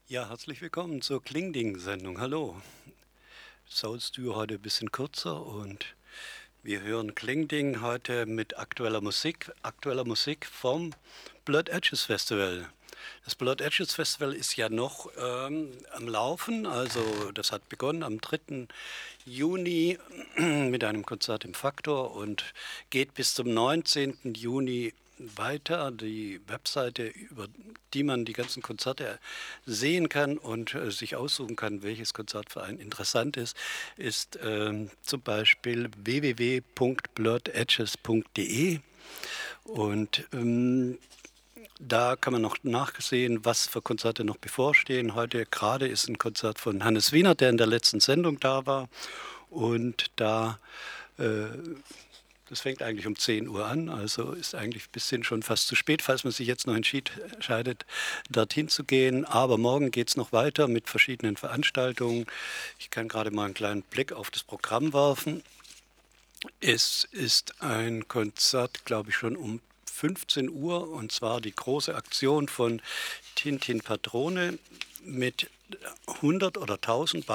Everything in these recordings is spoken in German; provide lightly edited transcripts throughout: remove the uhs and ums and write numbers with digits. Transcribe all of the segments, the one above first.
Ja, herzlich willkommen zur Klingding-Sendung. Hallo. Soulstudio heute ein bisschen kürzer und wir hören Klingding heute mit aktueller Musik vom Blood Edges Festival. Das Blood Edges Festival ist ja noch am Laufen, also das hat begonnen am 3. Juni mit einem Konzert im Faktor und geht bis zum 19. Juni weiter. Die Webseite, über die man die ganzen Konzerte sehen kann und sich aussuchen kann, welches Konzert für einen interessant ist, ist zum Beispiel www.blurrededges.de und da kann man noch nachsehen, was für Konzerte noch bevorstehen. Heute gerade ist ein Konzert von Hannes Wiener, der in der letzten Sendung da war. Und äh, das fängt eigentlich um 10 Uhr an, also ist eigentlich ein bisschen schon fast zu spät, falls man sich jetzt noch entscheidet, dorthin zu gehen. Aber morgen geht es noch weiter mit verschiedenen Veranstaltungen. Ich kann gerade mal einen kleinen Blick auf das Programm werfen. Es ist ein Konzert, glaube ich, schon um 15 Uhr, und zwar die große Aktion von Tintin Patrone mit 100 oder 1000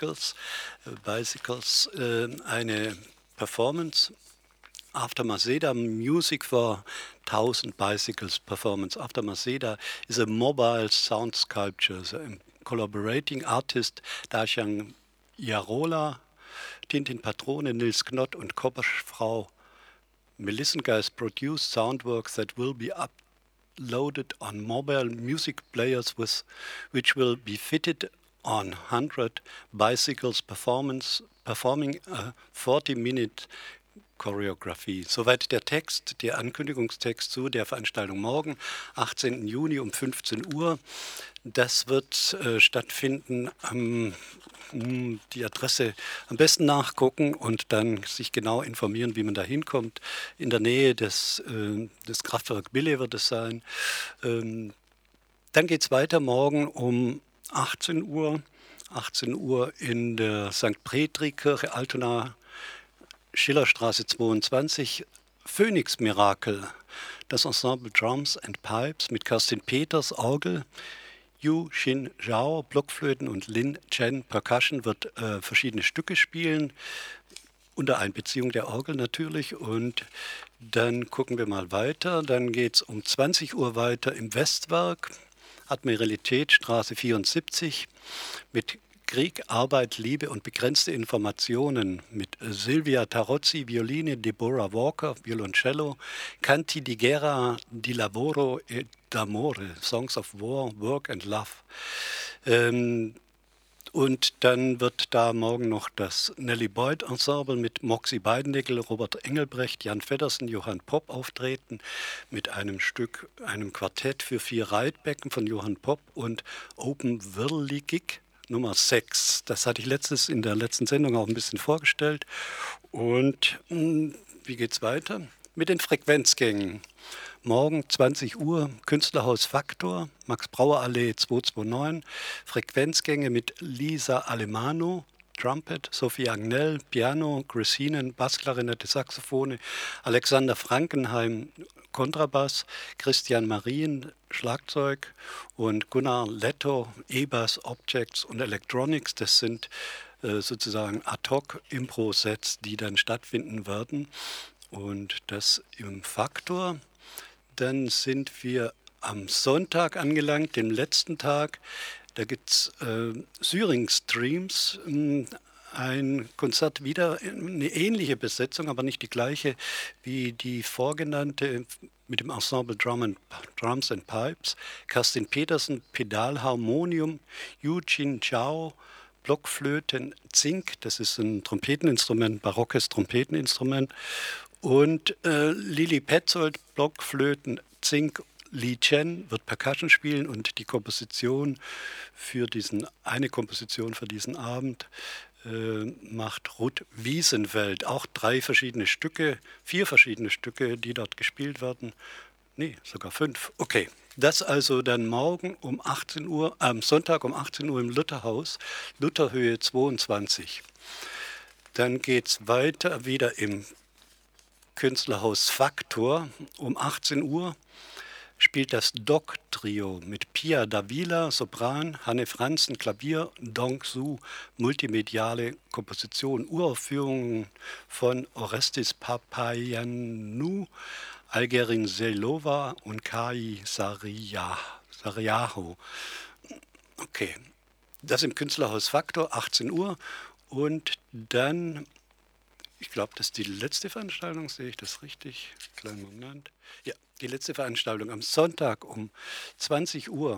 eine Performance. After Maseda, Music for 1000 Bicycles Performance. After Maseda is a mobile sound sculpture. So, collaborating artist Dacian Jarola, Tintin Patrone, Nils Knott und Kopperschfrau Melissengeist produced soundwork that will be uploaded on mobile music players which will be fitted on 100 bicycles performing a 40-minute Choreografie. Soweit der Text, der Ankündigungstext zu der Veranstaltung morgen, 18. Juni um 15 Uhr. Das wird stattfinden die Adresse am besten nachgucken und dann sich genau informieren, wie man da hinkommt. In der Nähe des Kraftwerk Bille wird es sein. Dann geht es weiter morgen um 18 Uhr. 18 Uhr in der St. Petri-Kirche Altona, Schillerstraße 22, Phoenix Miracle, das Ensemble Drums and Pipes mit Kerstin Peters, Orgel, Yu Xin Zhao, Blockflöten und Lin Chen, Percussion, wird verschiedene Stücke spielen, unter Einbeziehung der Orgel natürlich. Und dann gucken wir mal weiter. Dann geht es um 20 Uhr weiter im Westwerk, Admiralität, Straße 74, mit Krieg, Arbeit, Liebe und begrenzte Informationen mit Silvia Tarozzi, Violine, Deborah Walker, Violoncello, Canti di Guerra, di Lavoro e d'Amore, Songs of War, Work and Love. Und dann wird da morgen noch das Nelly Boyd Ensemble mit Moxie Beidendeckel, Robert Engelbrecht, Jan Feddersen, Johann Popp auftreten mit einem Stück, einem Quartett für 4 Reitbecken von Johann Popp und Open Whirligig Nummer 6. Das hatte ich in der letzten Sendung auch ein bisschen vorgestellt. Und wie geht's weiter? Mit den Frequenzgängen. Morgen 20 Uhr, Künstlerhaus Faktor, Max-Brauer-Allee 229, Frequenzgänge mit Lisa Alemano, Trumpet, Sophie Agnell, Piano, Chris Heenan, Bassklarinette, Saxophone, Alexander Frankenheim, Kontrabass, Christian Marien, Schlagzeug und Gunnar Letto, E-Bass, Objects und Electronics. Das sind sozusagen Ad-Hoc-Impro-Sets, die dann stattfinden werden. Und das im Faktor. Dann sind wir am Sonntag angelangt, dem letzten Tag. Da gibt es Syring-Streams, ein Konzert wieder, eine ähnliche Besetzung, aber nicht die gleiche wie die vorgenannte mit dem Ensemble Drums and Pipes. Kerstin Petersen, Pedalharmonium, Eugene Chao, Blockflöten, Zink, das ist ein Trompeteninstrument, barockes Trompeteninstrument. Und Lili Petzold, Blockflöten, Zink, Li Chen wird Percussion spielen und eine Komposition für diesen Abend macht Ruth Wiesenfeld. Auch 4 verschiedene Stücke, die dort gespielt werden. Nee, sogar 5. Okay. Das also dann morgen um 18 Uhr, am Sonntag um 18 Uhr im Lutherhaus, Lutherhöhe 22. Dann geht es weiter wieder im Künstlerhaus Faktor um 18 Uhr spielt das Doc-Trio mit Pia Davila, Sopran, Hanne Franzen, Klavier, Dong Su, multimediale Komposition, Uraufführungen von Orestes Papayannou, Algerin Zelova und Kai Sariaho. Okay, das im Künstlerhaus Faktor, 18 Uhr. Und dann, ich glaube, das ist die letzte Veranstaltung, sehe ich das richtig? Kleinen Moment. Ja, die letzte Veranstaltung am Sonntag um 20 Uhr.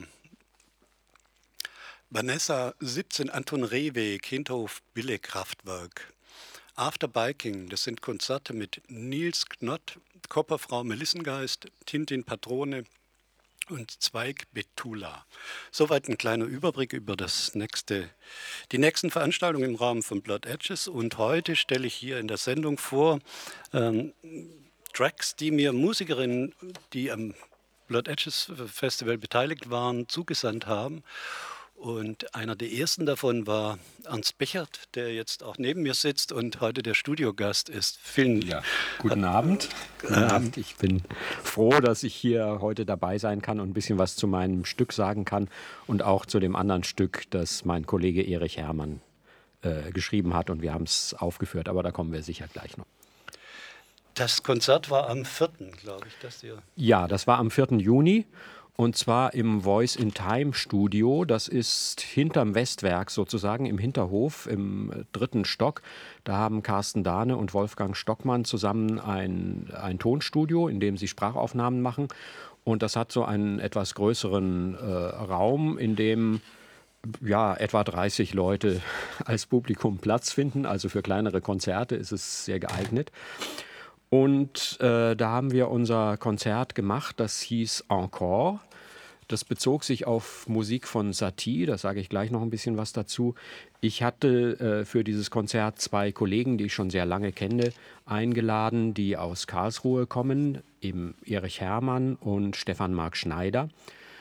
Vanessa 17, Anton Rehweg, Hinterhof Bille Kraftwerk. After Biking, das sind Konzerte mit Nils Knott, Kopperfrau Melissengeist, Tintin Patrone und Zweig Betula. Soweit ein kleiner Überblick über die nächsten Veranstaltungen im Rahmen von Blood Edges. Und heute stelle ich hier in der Sendung vor Tracks, die mir Musikerinnen, die am Blood Edges Festival beteiligt waren, zugesandt haben. Und einer der ersten davon war Ernst Bechert, der jetzt auch neben mir sitzt und heute der Studiogast ist. Guten Abend. Guten Abend. Ich bin froh, dass ich hier heute dabei sein kann und ein bisschen was zu meinem Stück sagen kann und auch zu dem anderen Stück, das mein Kollege Erich Herrmann geschrieben hat, und wir haben es aufgeführt, aber da kommen wir sicher gleich noch. Das Konzert war am 4., glaube ich. Ja, das war am 4. Juni. Und zwar im Voice in Time Studio. Das ist hinterm Westwerk sozusagen, im Hinterhof, im 3. Stock. Da haben Carsten Dahne und Wolfgang Stockmann zusammen ein Tonstudio, in dem sie Sprachaufnahmen machen. Und das hat so einen etwas größeren Raum, in dem etwa 30 Leute als Publikum Platz finden. Also für kleinere Konzerte ist es sehr geeignet. Und da haben wir unser Konzert gemacht, das hieß Encore. Das bezog sich auf Musik von Satie, da sage ich gleich noch ein bisschen was dazu. Ich hatte für dieses Konzert 2 Kollegen, die ich schon sehr lange kenne, eingeladen, die aus Karlsruhe kommen, eben Erich Herrmann und Stefan Marc Schneider.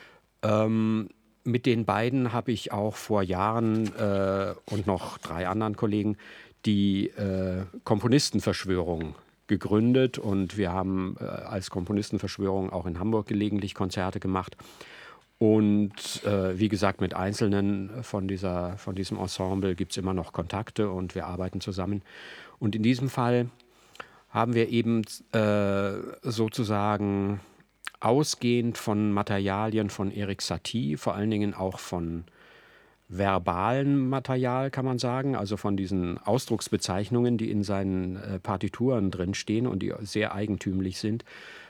Mit den beiden habe ich auch vor Jahren und noch 3 anderen Kollegen die Komponistenverschwörung gegründet, und wir haben als Komponistenverschwörung auch in Hamburg gelegentlich Konzerte gemacht. Und wie gesagt, mit Einzelnen von diesem Ensemble gibt es immer noch Kontakte und wir arbeiten zusammen. Und in diesem Fall haben wir eben sozusagen ausgehend von Materialien von Erik Satie, vor allen Dingen auch von verbalen Material, kann man sagen, also von diesen Ausdrucksbezeichnungen, die in seinen Partituren drinstehen und die sehr eigentümlich sind,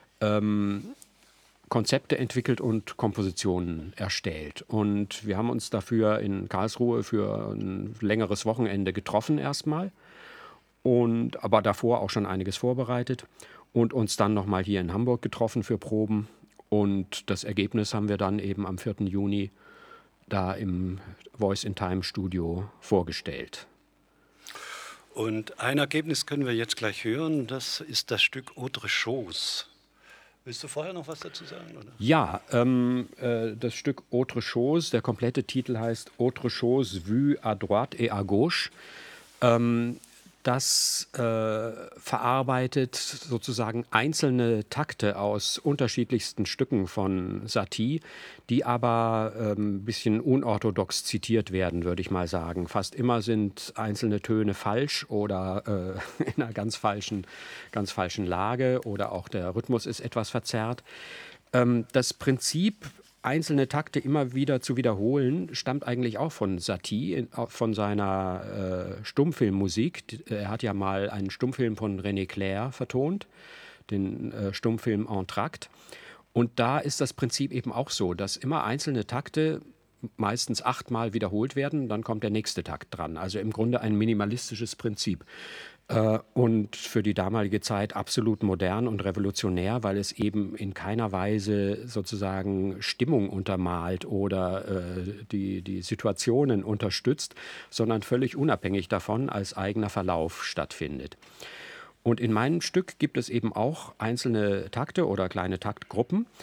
Konzepte entwickelt und Kompositionen erstellt. Und wir haben uns dafür in Karlsruhe für ein längeres Wochenende getroffen erstmal, aber davor auch schon einiges vorbereitet und uns dann nochmal hier in Hamburg getroffen für Proben. Und das Ergebnis haben wir dann eben am 4. Juni da im Voice in Time Studio vorgestellt. Und ein Ergebnis können wir jetzt gleich hören, das ist das Stück Autre Chose. Willst du vorher noch was dazu sagen? Oder? Ja, das Stück Autre Chose, der komplette Titel heißt Autre Chose vue à droite et à gauche. Das verarbeitet sozusagen einzelne Takte aus unterschiedlichsten Stücken von Satie, die aber ein bisschen unorthodox zitiert werden, würde ich mal sagen. Fast immer sind einzelne Töne falsch oder in einer ganz falschen Lage, oder auch der Rhythmus ist etwas verzerrt. Das Prinzip, einzelne Takte immer wieder zu wiederholen, stammt eigentlich auch von Satie, von seiner Stummfilmmusik. Er hat ja mal einen Stummfilm von René Clair vertont, den Stummfilm Entr'acte. Und da ist das Prinzip eben auch so, dass immer einzelne Takte meistens 8-mal wiederholt werden, dann kommt der nächste Takt dran. Also im Grunde ein minimalistisches Prinzip. Und für die damalige Zeit absolut modern und revolutionär, weil es eben in keiner Weise sozusagen Stimmung untermalt oder die Situationen unterstützt, sondern völlig unabhängig davon als eigener Verlauf stattfindet. Und in meinem Stück gibt es eben auch einzelne Takte oder kleine Taktgruppen,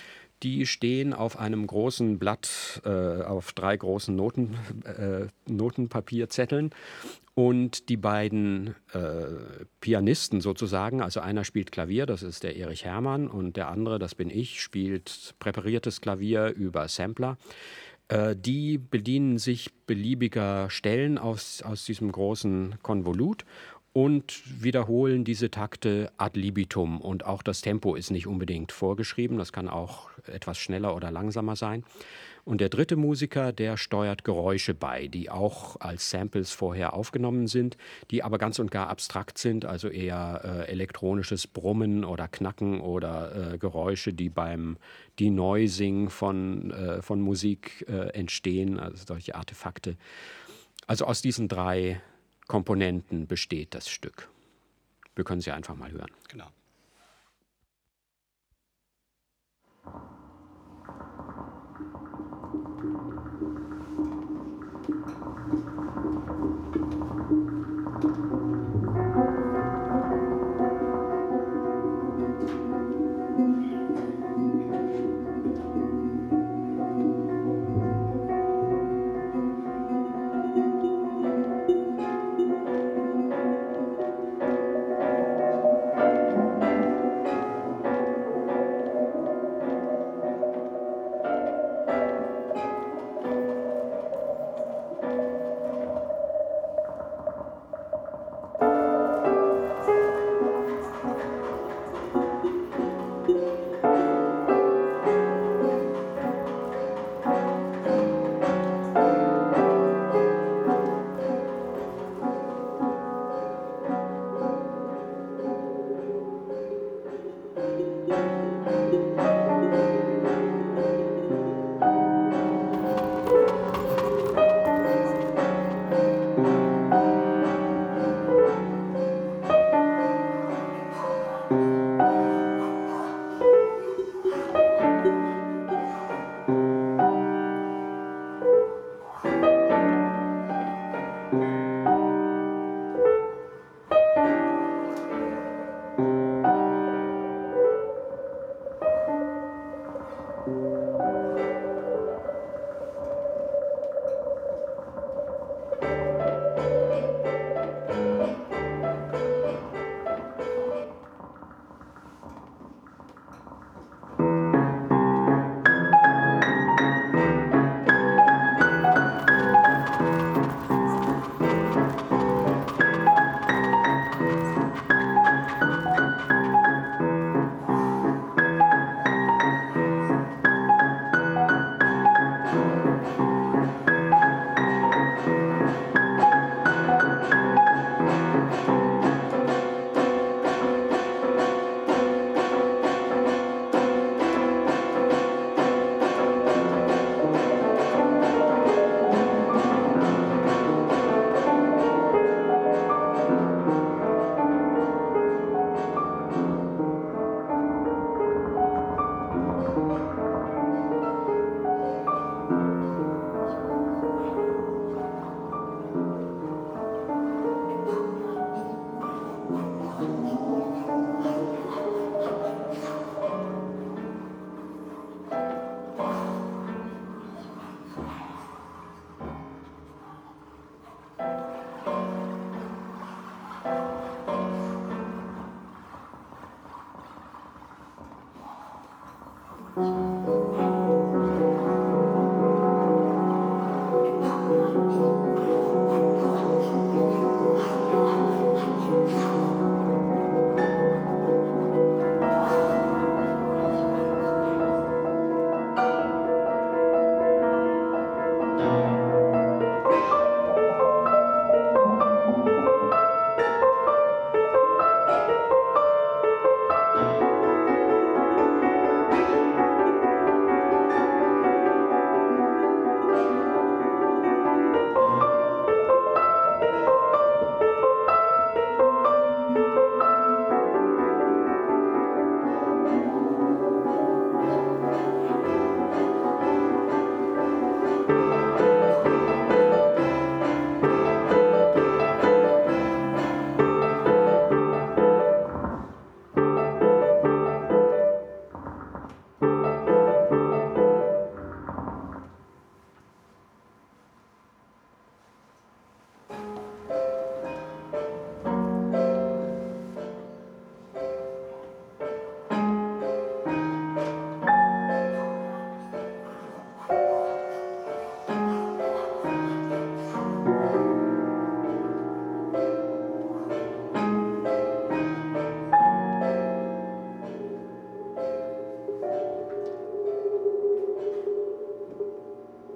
Die stehen auf einem großen Blatt, auf 3 großen Notenpapierzetteln. Und die beiden Pianisten sozusagen, also einer spielt Klavier, das ist der Erich Herrmann, und der andere, das bin ich, spielt präpariertes Klavier über Sampler. Die bedienen sich beliebiger Stellen aus diesem großen Konvolut und wiederholen diese Takte ad libitum. Und auch das Tempo ist nicht unbedingt vorgeschrieben, das kann auch etwas schneller oder langsamer sein. Und der dritte Musiker, der steuert Geräusche bei, die auch als Samples vorher aufgenommen sind, die aber ganz und gar abstrakt sind, also eher elektronisches Brummen oder Knacken oder Geräusche, die beim Denoising von Musik entstehen, also solche Artefakte. Also aus diesen 3 Komponenten besteht das Stück. Wir können sie einfach mal hören. Genau.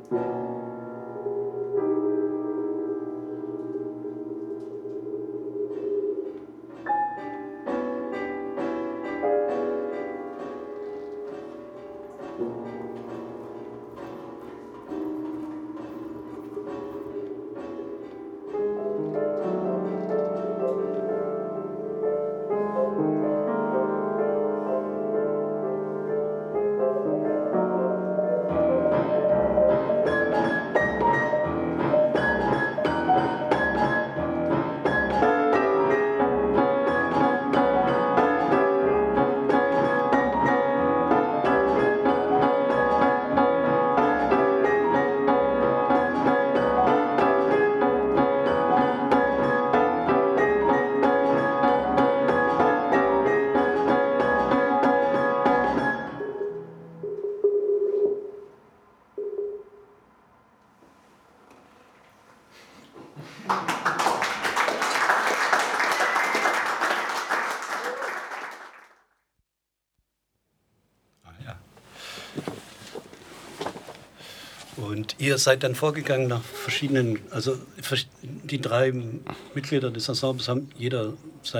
Und ihr seid dann vorgegangen nach verschiedenen, also die 3 Mitglieder des Ensembles haben jeder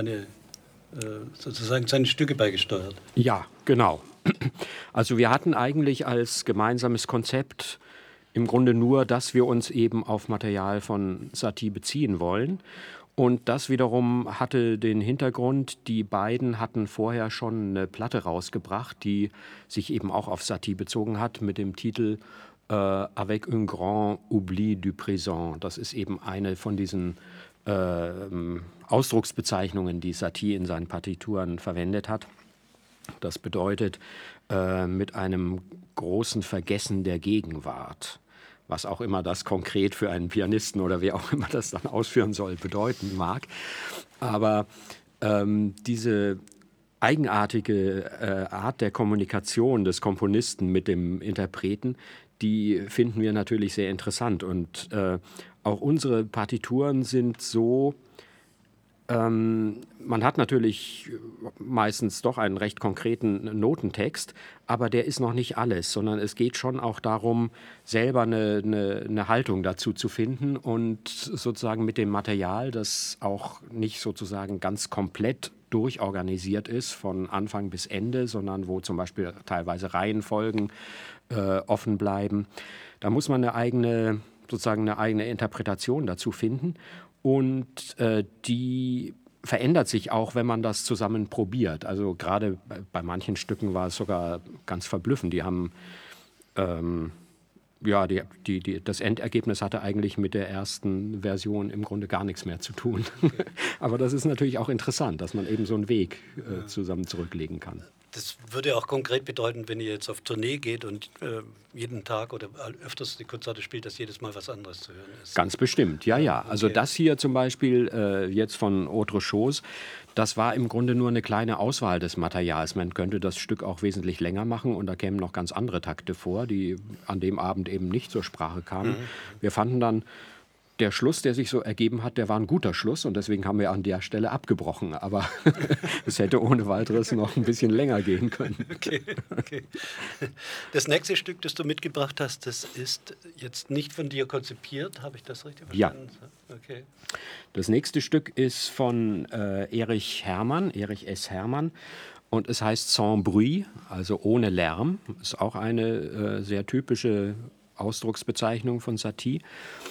sozusagen seine Stücke beigesteuert. Ja, genau. Also wir hatten eigentlich als gemeinsames Konzept im Grunde nur, dass wir uns eben auf Material von Satie beziehen wollen. Und das wiederum hatte den Hintergrund, die beiden hatten vorher schon eine Platte rausgebracht, die sich eben auch auf Satie bezogen hat, mit dem Titel Avec un grand oubli du présent. Das ist eben eine von diesen Ausdrucksbezeichnungen, die Satie in seinen Partituren verwendet hat. Das bedeutet mit einem großen Vergessen der Gegenwart, was auch immer das konkret für einen Pianisten oder wer auch immer das dann ausführen soll, bedeuten mag. Aber diese eigenartige Art der Kommunikation des Komponisten mit dem Interpreten, die finden wir natürlich sehr interessant. Und auch unsere Partituren sind so, man hat natürlich meistens doch einen recht konkreten Notentext, aber der ist noch nicht alles, sondern es geht schon auch darum, selber eine Haltung dazu zu finden und sozusagen mit dem Material, das auch nicht sozusagen ganz komplett durchorganisiert ist von Anfang bis Ende, sondern wo zum Beispiel teilweise Reihenfolgen offen bleiben. Da muss man eine eigene Interpretation dazu finden. Und die verändert sich auch, wenn man das zusammen probiert. Also gerade bei manchen Stücken war es sogar ganz verblüffend. Die haben, das Endergebnis hatte eigentlich mit der ersten Version im Grunde gar nichts mehr zu tun. Okay. Aber das ist natürlich auch interessant, dass man eben so einen Weg zusammen zurücklegen kann. Das würde auch konkret bedeuten, wenn ihr jetzt auf Tournee geht und jeden Tag oder öfters die Konzerte spielt, dass jedes Mal was anderes zu hören ist. Ganz bestimmt, ja. Also okay. Das hier zum Beispiel jetzt von Autre Chose, das war im Grunde nur eine kleine Auswahl des Materials. Man könnte das Stück auch wesentlich länger machen und da kämen noch ganz andere Takte vor, die an dem Abend eben nicht zur Sprache kamen. Wir fanden dann, der Schluss, der sich so ergeben hat, der war ein guter Schluss und deswegen haben wir an der Stelle abgebrochen. Aber es hätte ohne weiteres noch ein bisschen länger gehen können. Okay. Das nächste Stück, das du mitgebracht hast, das ist jetzt nicht von dir konzipiert. Habe ich das richtig verstanden? Ja. Okay. Das nächste Stück ist von Erich S. Hermann. Und es heißt Sans bruit, also ohne Lärm. Das ist auch eine sehr typische Ausdrucksbezeichnung von Satie.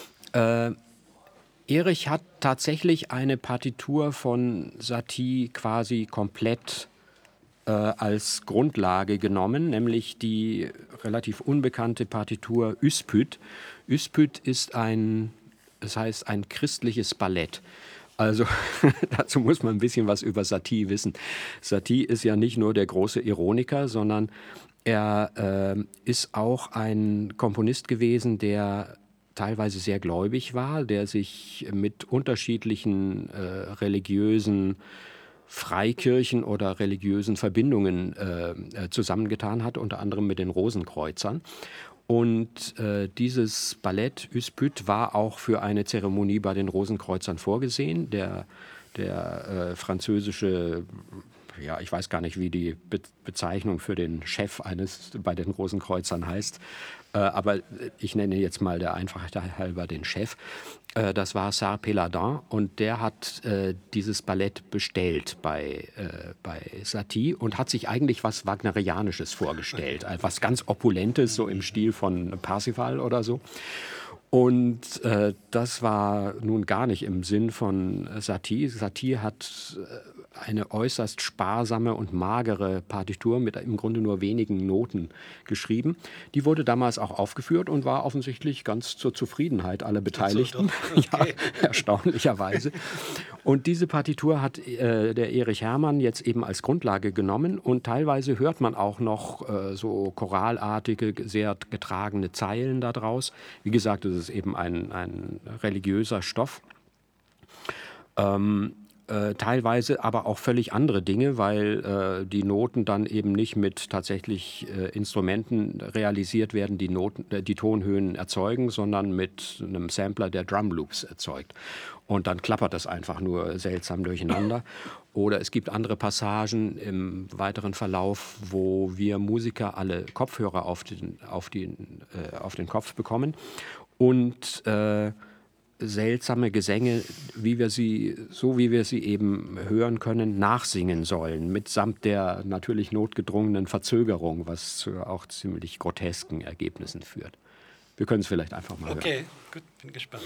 Erich hat tatsächlich eine Partitur von Satie quasi komplett als Grundlage genommen, nämlich die relativ unbekannte Partitur Uspüt. Uspüt ist ein christliches Ballett. Also dazu muss man ein bisschen was über Satie wissen. Satie ist ja nicht nur der große Ironiker, sondern er ist auch ein Komponist gewesen, der teilweise sehr gläubig war, der sich mit unterschiedlichen religiösen Freikirchen oder religiösen Verbindungen zusammengetan hat, unter anderem mit den Rosenkreuzern. Und dieses Ballett Uspüt war auch für eine Zeremonie bei den Rosenkreuzern vorgesehen. Der französische ja, ich weiß gar nicht, wie die Bezeichnung für den Chef eines bei den Großen Kreuzern heißt, aber ich nenne jetzt mal der Einfachheit halber den Chef. Das war Sarre Péladin und der hat dieses Ballett bestellt bei Satie und hat sich eigentlich was Wagnerianisches vorgestellt, was ganz Opulentes, so im Stil von Parsifal oder so. Und das war nun gar nicht im Sinn von Satie. Satie hat eine äußerst sparsame und magere Partitur mit im Grunde nur wenigen Noten geschrieben. Die wurde damals auch aufgeführt und war offensichtlich ganz zur Zufriedenheit aller Beteiligten. So, okay. Ja, erstaunlicherweise. Und diese Partitur hat der Erich Herrmann jetzt eben als Grundlage genommen und teilweise hört man auch noch so choralartige, sehr getragene Zeilen daraus. Wie gesagt, es ist eben ein religiöser Stoff. Teilweise aber auch völlig andere Dinge, weil die Noten dann eben nicht mit tatsächlich Instrumenten realisiert werden, die die Tonhöhen erzeugen, sondern mit einem Sampler, der Drumloops erzeugt. Und dann klappert das einfach nur seltsam durcheinander. Oder es gibt andere Passagen im weiteren Verlauf, wo wir Musiker alle Kopfhörer auf den Kopf bekommen und seltsame Gesänge, wie wir sie eben hören können, nachsingen sollen, mitsamt der natürlich notgedrungenen Verzögerung, was zu auch ziemlich grotesken Ergebnissen führt. Wir können es vielleicht einfach mal hören. Okay, gut, bin gespannt.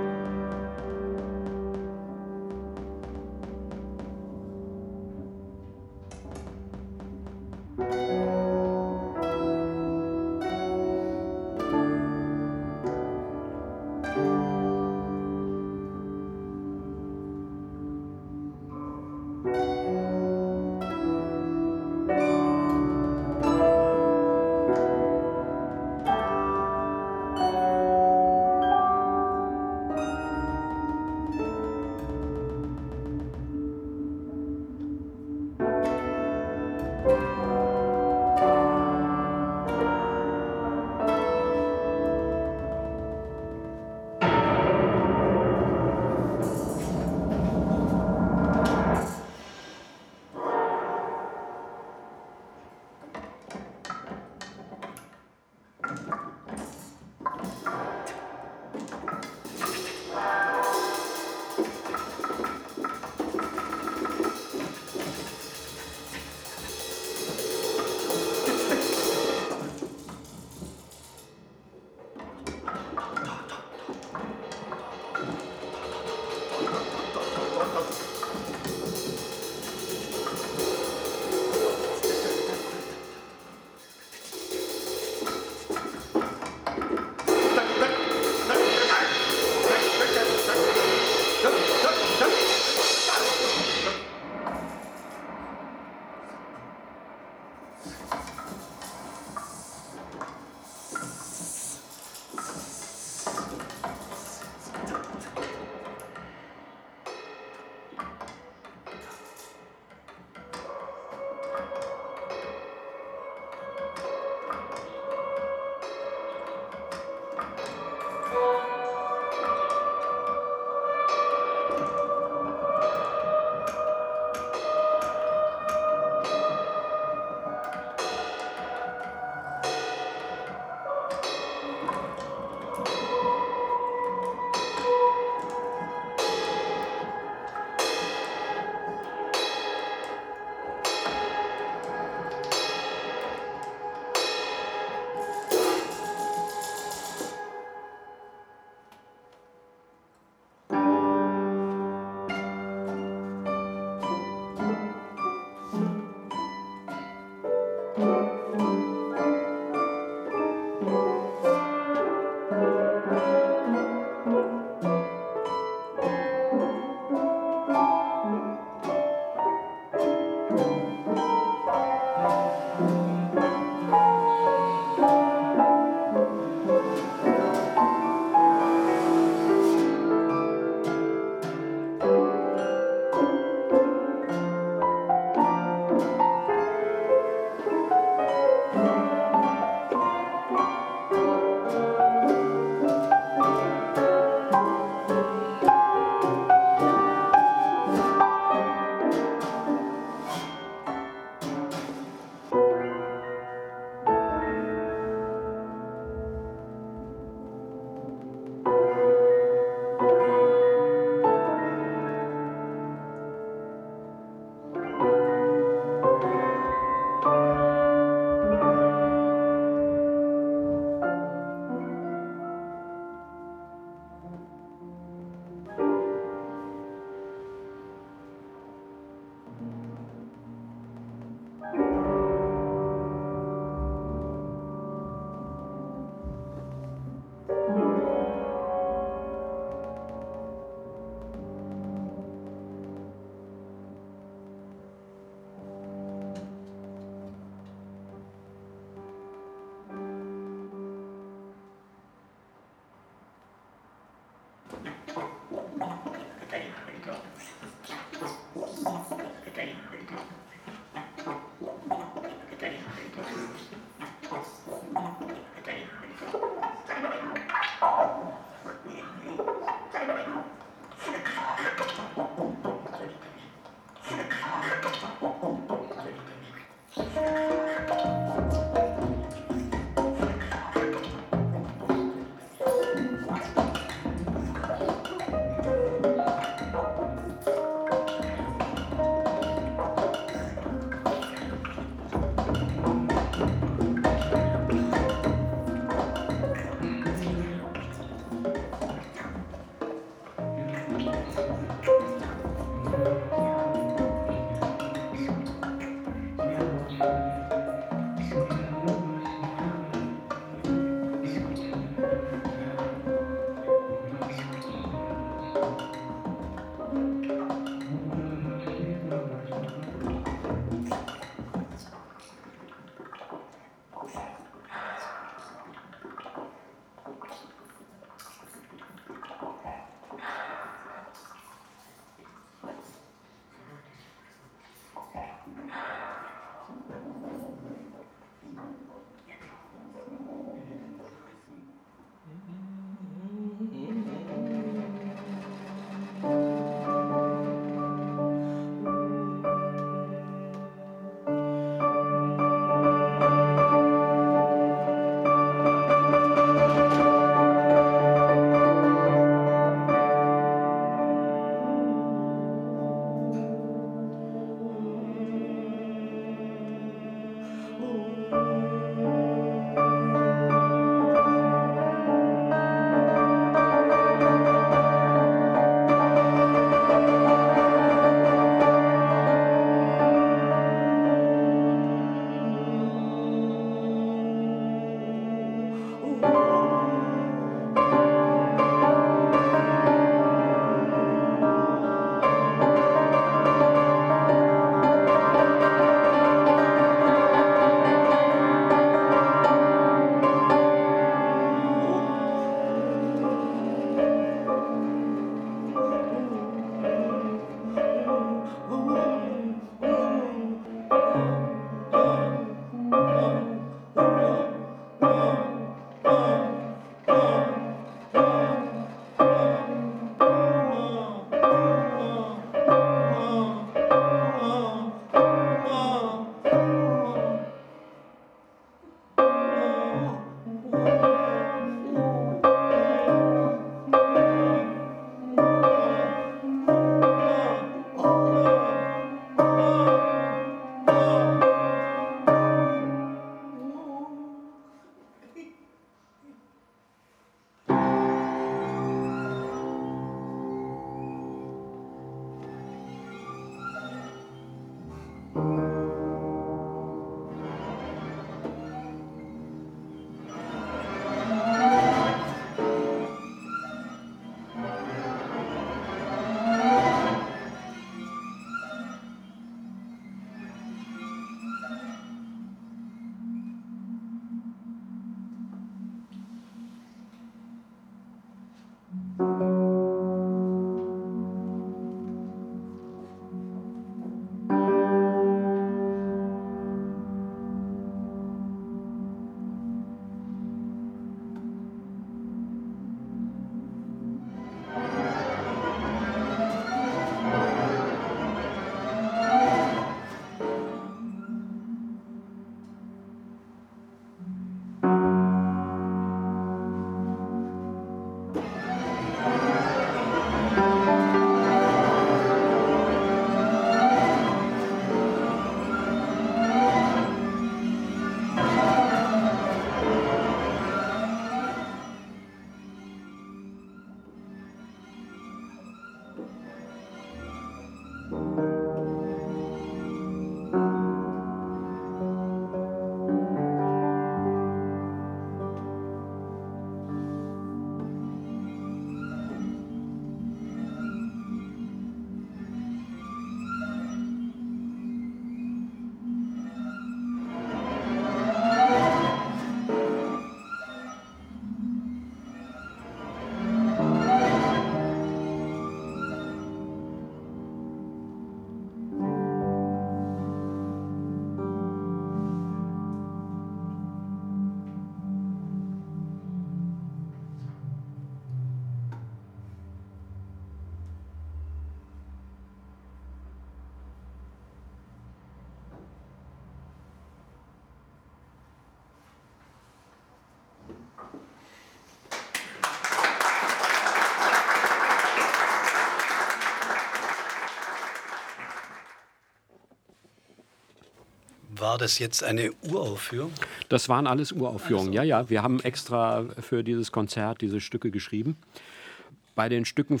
War das jetzt eine Uraufführung? Das waren alles Uraufführungen, ja, ja. Wir haben extra für dieses Konzert diese Stücke geschrieben. Bei den Stücken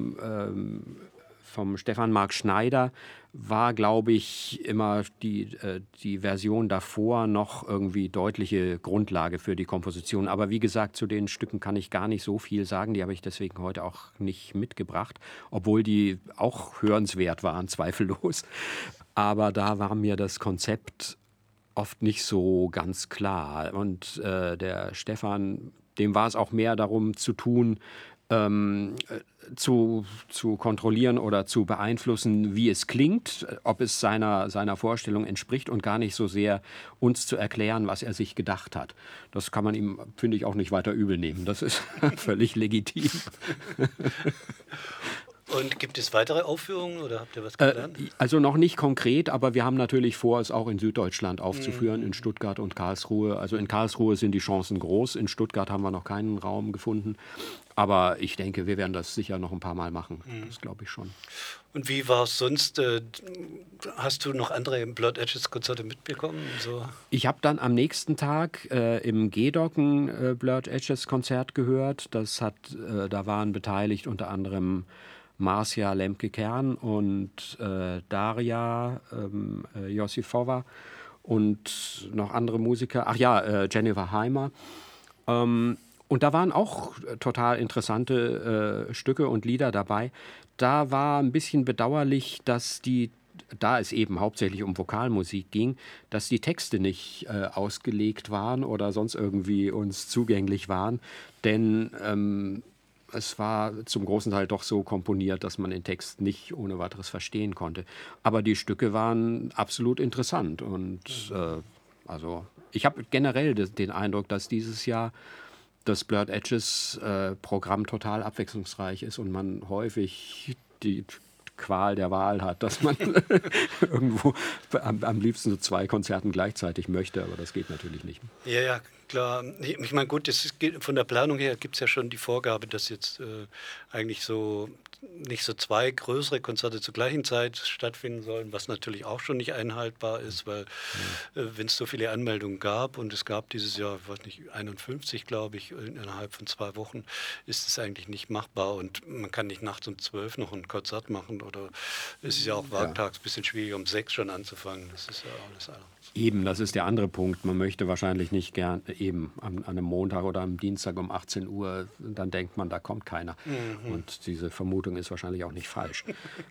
vom Stefan Marc Schneider war, glaube ich, immer die Version davor noch irgendwie deutliche Grundlage für die Komposition. Aber wie gesagt, zu den Stücken kann ich gar nicht so viel sagen. Die habe ich deswegen heute auch nicht mitgebracht, obwohl die auch hörenswert waren, zweifellos. Aber da war mir das Konzept oft nicht so ganz klar. Und der Stefan, dem war es auch mehr darum zu tun, zu kontrollieren oder zu beeinflussen, wie es klingt, ob es seiner Vorstellung entspricht und gar nicht so sehr uns zu erklären, was er sich gedacht hat. Das kann man ihm, finde ich, auch nicht weiter übel nehmen. Das ist völlig legitim. Und gibt es weitere Aufführungen oder habt ihr was gelernt? Also noch nicht konkret, aber wir haben natürlich vor, es auch in Süddeutschland aufzuführen, in Stuttgart und Karlsruhe. Also in Karlsruhe sind die Chancen groß, in Stuttgart haben wir noch keinen Raum gefunden. Aber ich denke, wir werden das sicher noch ein paar Mal machen. Das glaube ich schon. Und wie war es sonst? Hast du noch andere Blood Edges Konzerte mitbekommen? So? Ich habe dann am nächsten Tag im G-Doc ein Blurred Edges Konzert gehört. Da waren beteiligt unter anderem Marcia Lemke-Kern und Daria Josifova und noch andere Musiker. Ach ja, Jennifer Heimer. Und da waren auch total interessante Stücke und Lieder dabei. Da war ein bisschen bedauerlich, da es eben hauptsächlich um Vokalmusik ging, dass die Texte nicht ausgelegt waren oder sonst irgendwie uns zugänglich waren. Denn es war zum großen Teil doch so komponiert, dass man den Text nicht ohne weiteres verstehen konnte. Aber die Stücke waren absolut interessant. Und also ich habe generell den Eindruck, dass dieses Jahr das Blurred Edges Programm total abwechslungsreich ist und man häufig die Qual der Wahl hat, dass man irgendwo am liebsten so 2 Konzerten gleichzeitig möchte, aber das geht natürlich nicht. Ja, ja, klar. Ich meine, gut, von der Planung her gibt es ja schon die Vorgabe, dass jetzt eigentlich so nicht so 2 größere Konzerte zur gleichen Zeit stattfinden sollen, was natürlich auch schon nicht einhaltbar ist, weil wenn es so viele Anmeldungen gab und es gab dieses Jahr, ich weiß nicht, 51, glaube ich, innerhalb von 2 Wochen, ist es eigentlich nicht machbar und man kann nicht nachts um 12 noch ein Konzert machen oder es ist ja auch werktags ein bisschen schwieriger, um 6 schon anzufangen. Das ist ja alles anders. Eben, das ist der andere Punkt. Man möchte wahrscheinlich nicht gern eben an einem Montag oder am Dienstag um 18 Uhr, dann denkt man, da kommt keiner. Und diese Vermutung ist wahrscheinlich auch nicht falsch.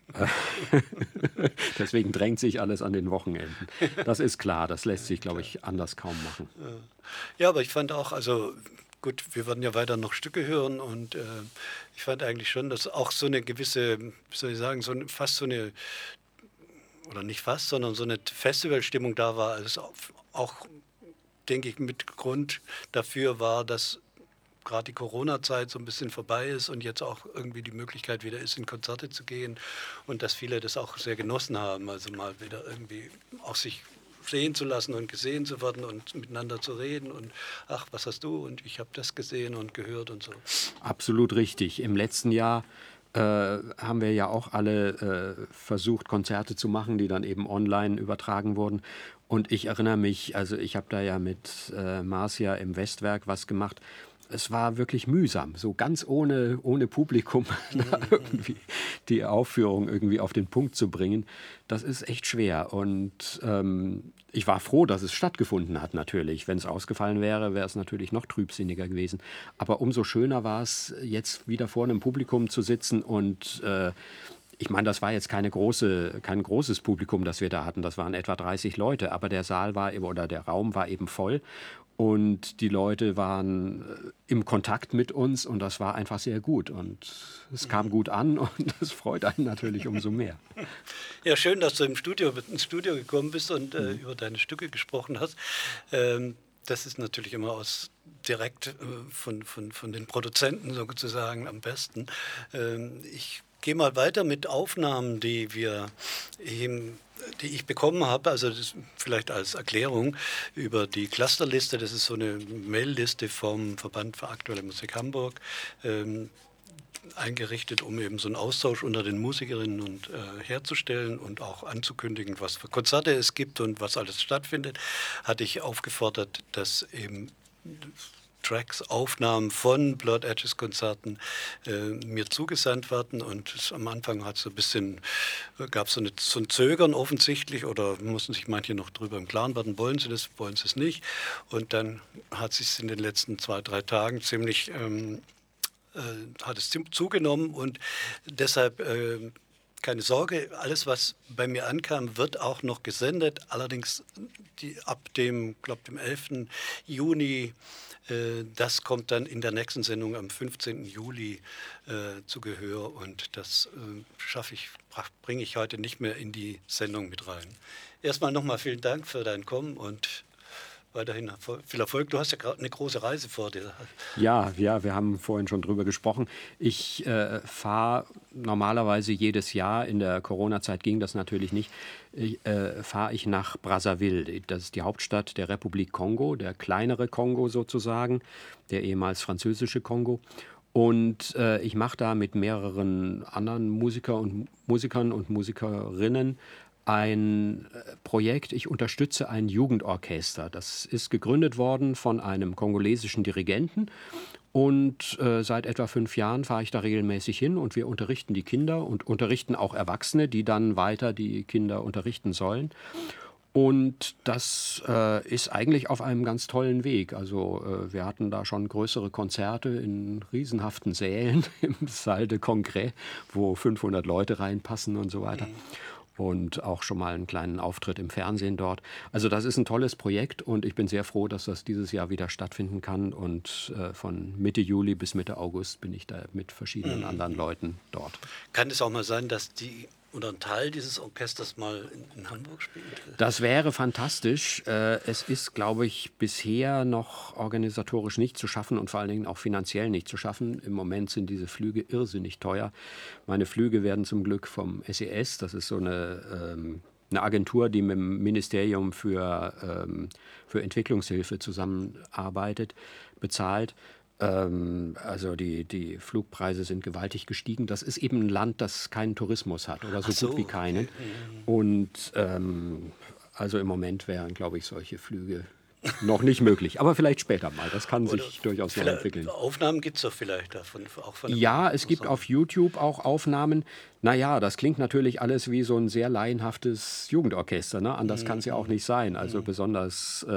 Deswegen drängt sich alles an den Wochenenden. Das ist klar, das lässt sich, glaube ich, anders kaum machen. Ja, aber ich fand auch, also gut, wir werden ja weiter noch Stücke hören und ich fand eigentlich schon, dass auch so eine gewisse, wie soll ich sagen, fast so eine, oder nicht fast, sondern so eine Festivalstimmung da war. Also auch, denke ich, mit Grund dafür war, dass gerade die Corona-Zeit so ein bisschen vorbei ist und jetzt auch irgendwie die Möglichkeit wieder ist, in Konzerte zu gehen und dass viele das auch sehr genossen haben, also mal wieder irgendwie auch sich sehen zu lassen und gesehen zu werden und miteinander zu reden und ach, was hast du und ich habe das gesehen und gehört und so. Absolut richtig. Im letzten Jahr haben wir ja auch alle versucht, Konzerte zu machen, die dann eben online übertragen wurden. Und ich erinnere mich, also ich habe da ja mit Marcia im Westwerk was gemacht. Es war wirklich mühsam, so ganz ohne Publikum da irgendwie die Aufführung irgendwie auf den Punkt zu bringen. Das ist echt schwer. Und ich war froh, dass es stattgefunden hat natürlich. Wenn es ausgefallen wäre, wäre es natürlich noch trübsinniger gewesen. Aber umso schöner war es, jetzt wieder vor einem Publikum zu sitzen und ich meine, das war jetzt kein großes Publikum, das wir da hatten. Das waren etwa 30 Leute, aber der der Raum war eben voll. Und die Leute waren im Kontakt mit uns und das war einfach sehr gut. Und es kam gut an und das freut einen natürlich umso mehr. Ja, schön, dass du ins Studio gekommen bist und über deine Stücke gesprochen hast. Das ist natürlich immer direkt von den Produzenten sozusagen am besten. Ich gehe mal weiter mit Aufnahmen, die ich bekommen habe, also das vielleicht als Erklärung über die Clusterliste. Das ist so eine Mailliste vom Verband für aktuelle Musik Hamburg. eingerichtet, um eben so einen Austausch unter den Musikerinnen und herzustellen und auch anzukündigen, was für Konzerte es gibt und was alles stattfindet, hatte ich aufgefordert, dass eben Tracks, Aufnahmen von Blurred Edges Konzerten mir zugesandt werden, und am Anfang hat so ein bisschen, gab so ein Zögern offensichtlich, oder mussten sich manche noch drüber im Klaren werden, wollen sie das, wollen sie es nicht, und dann hat sich in den letzten 2, 3 Tagen ziemlich hat es zugenommen, und deshalb keine Sorge, alles, was bei mir ankam, wird auch noch gesendet. Allerdings ab dem 11. Juni, das kommt dann in der nächsten Sendung am 15. Juli zu Gehör, und das bringe ich heute nicht mehr in die Sendung mit rein. Erstmal nochmal vielen Dank für dein Kommen und weiterhin viel Erfolg. Du hast ja gerade eine große Reise vor dir. Ja, wir haben vorhin schon drüber gesprochen. Ich fahre normalerweise jedes Jahr, in der Corona-Zeit ging das natürlich nicht, fahre ich nach Brazzaville. Das ist die Hauptstadt der Republik Kongo, der kleinere Kongo sozusagen, der ehemals französische Kongo. Und ich mache da mit mehreren anderen Musikern und Musikerinnen ein Projekt. Ich unterstütze ein Jugendorchester. Das ist gegründet worden von einem kongolesischen Dirigenten, und seit etwa 5 Jahren fahre ich da regelmäßig hin, und wir unterrichten die Kinder und unterrichten auch Erwachsene, die dann weiter die Kinder unterrichten sollen. Und das ist eigentlich auf einem ganz tollen Weg. Also wir hatten da schon größere Konzerte in riesenhaften Sälen im Salle de Congrès, wo 500 Leute reinpassen und so weiter. Und auch schon mal einen kleinen Auftritt im Fernsehen dort. Also das ist ein tolles Projekt, und ich bin sehr froh, dass das dieses Jahr wieder stattfinden kann. Und von Mitte Juli bis Mitte August bin ich da mit verschiedenen anderen Leuten dort. Kann es auch mal sein, dass ein Teil dieses Orchesters mal in Hamburg spielt? Das wäre fantastisch. Es ist, glaube ich, bisher noch organisatorisch nicht zu schaffen und vor allen Dingen auch finanziell nicht zu schaffen. Im Moment sind diese Flüge irrsinnig teuer. Meine Flüge werden zum Glück vom SES, das ist so eine Agentur, die mit dem Ministerium für Entwicklungshilfe zusammenarbeitet, bezahlt. Also die Flugpreise sind gewaltig gestiegen. Das ist eben ein Land, das keinen Tourismus hat oder so gut wie keinen. Und also im Moment wären, glaube ich, solche Flüge noch nicht möglich. Aber vielleicht später mal. Das kann sich durchaus noch entwickeln. Aufnahmen gibt es doch vielleicht davon, auch von Ja, es gibt auf YouTube auch Aufnahmen. Naja, das klingt natürlich alles wie so ein sehr laienhaftes Jugendorchester. Ne? Anders kann es ja auch nicht sein. Also besonders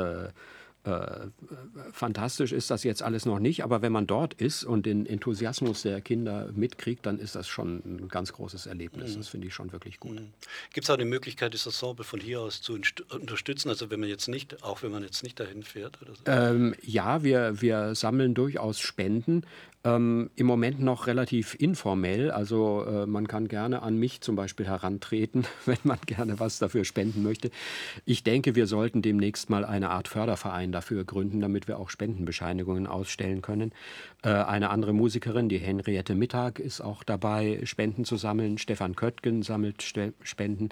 fantastisch ist das jetzt alles noch nicht, aber wenn man dort ist und den Enthusiasmus der Kinder mitkriegt, dann ist das schon ein ganz großes Erlebnis. Das finde ich schon wirklich gut. Gibt es auch eine Möglichkeit, das Ensemble von hier aus zu unterstützen, also wenn man jetzt nicht dahin fährt? Oder so? Ja, wir sammeln durchaus Spenden. Im Moment noch relativ informell, also man kann gerne an mich zum Beispiel herantreten, wenn man gerne was dafür spenden möchte. Ich denke, wir sollten demnächst mal eine Art Förderverein dafür gründen, damit wir auch Spendenbescheinigungen ausstellen können. Eine andere Musikerin, die Henriette Mittag, ist auch dabei, Spenden zu sammeln. Stefan Köttgen sammelt Spenden.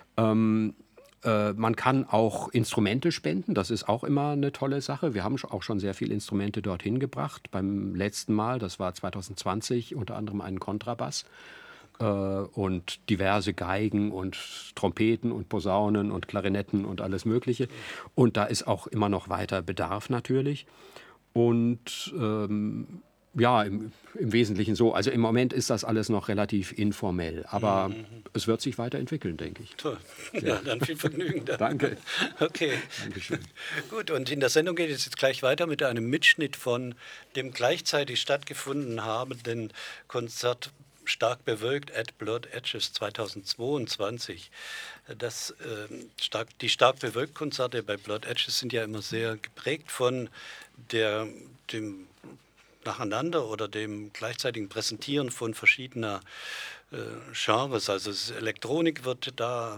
Man kann auch Instrumente spenden, das ist auch immer eine tolle Sache. Wir haben auch schon sehr viele Instrumente dorthin gebracht. Beim letzten Mal, das war 2020, unter anderem einen Kontrabass und diverse Geigen und Trompeten und Posaunen und Klarinetten und alles Mögliche. Und da ist auch immer noch weiter Bedarf natürlich. Und ja, im Wesentlichen so. Also im Moment ist das alles noch relativ informell, aber es wird sich weiterentwickeln, denke ich. Toll. Ja, dann viel Vergnügen. Danke. Okay. Dankeschön. Gut, und in der Sendung geht es jetzt gleich weiter mit einem Mitschnitt von dem gleichzeitig stattgefunden habenden Konzert Stark bewölkt at Blurred Edges 2022. Die stark bewölkt Konzerte bei Blurred Edges sind ja immer sehr geprägt von dem Nacheinander oder dem gleichzeitigen Präsentieren von verschiedener Genres. Also Elektronik wird da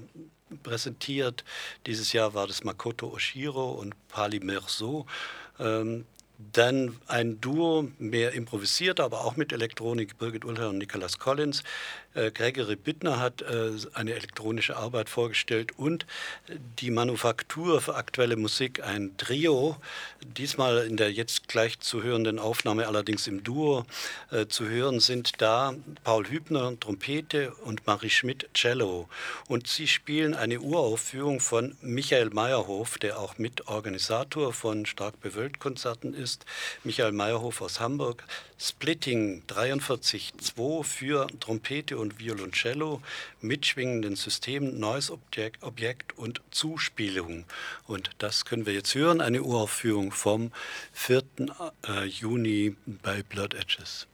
präsentiert. Dieses Jahr war das Makoto Oshiro und Pali Merso. Dann ein Duo, mehr improvisiert, aber auch mit Elektronik, Birgit Ullher und Nicholas Collins. Gregory Bittner hat eine elektronische Arbeit vorgestellt und die Manufaktur für aktuelle Musik, ein Trio, diesmal in der jetzt gleich zu hörenden Aufnahme allerdings im Duo zu hören sind da Paul Hübner Trompete und Marie Schmidt Cello. Und sie spielen eine Uraufführung von Michael Meyerhof, der auch Mitorganisator von Stark Bewölkt Konzerten ist. Michael Meyerhof aus Hamburg. Splitting 43.2 für Trompete und Violoncello, mitschwingenden Systemen, Noise-Objekt und Zuspielung. Und das können wir jetzt hören, eine Uraufführung vom 4. Juni bei Blurred Edges.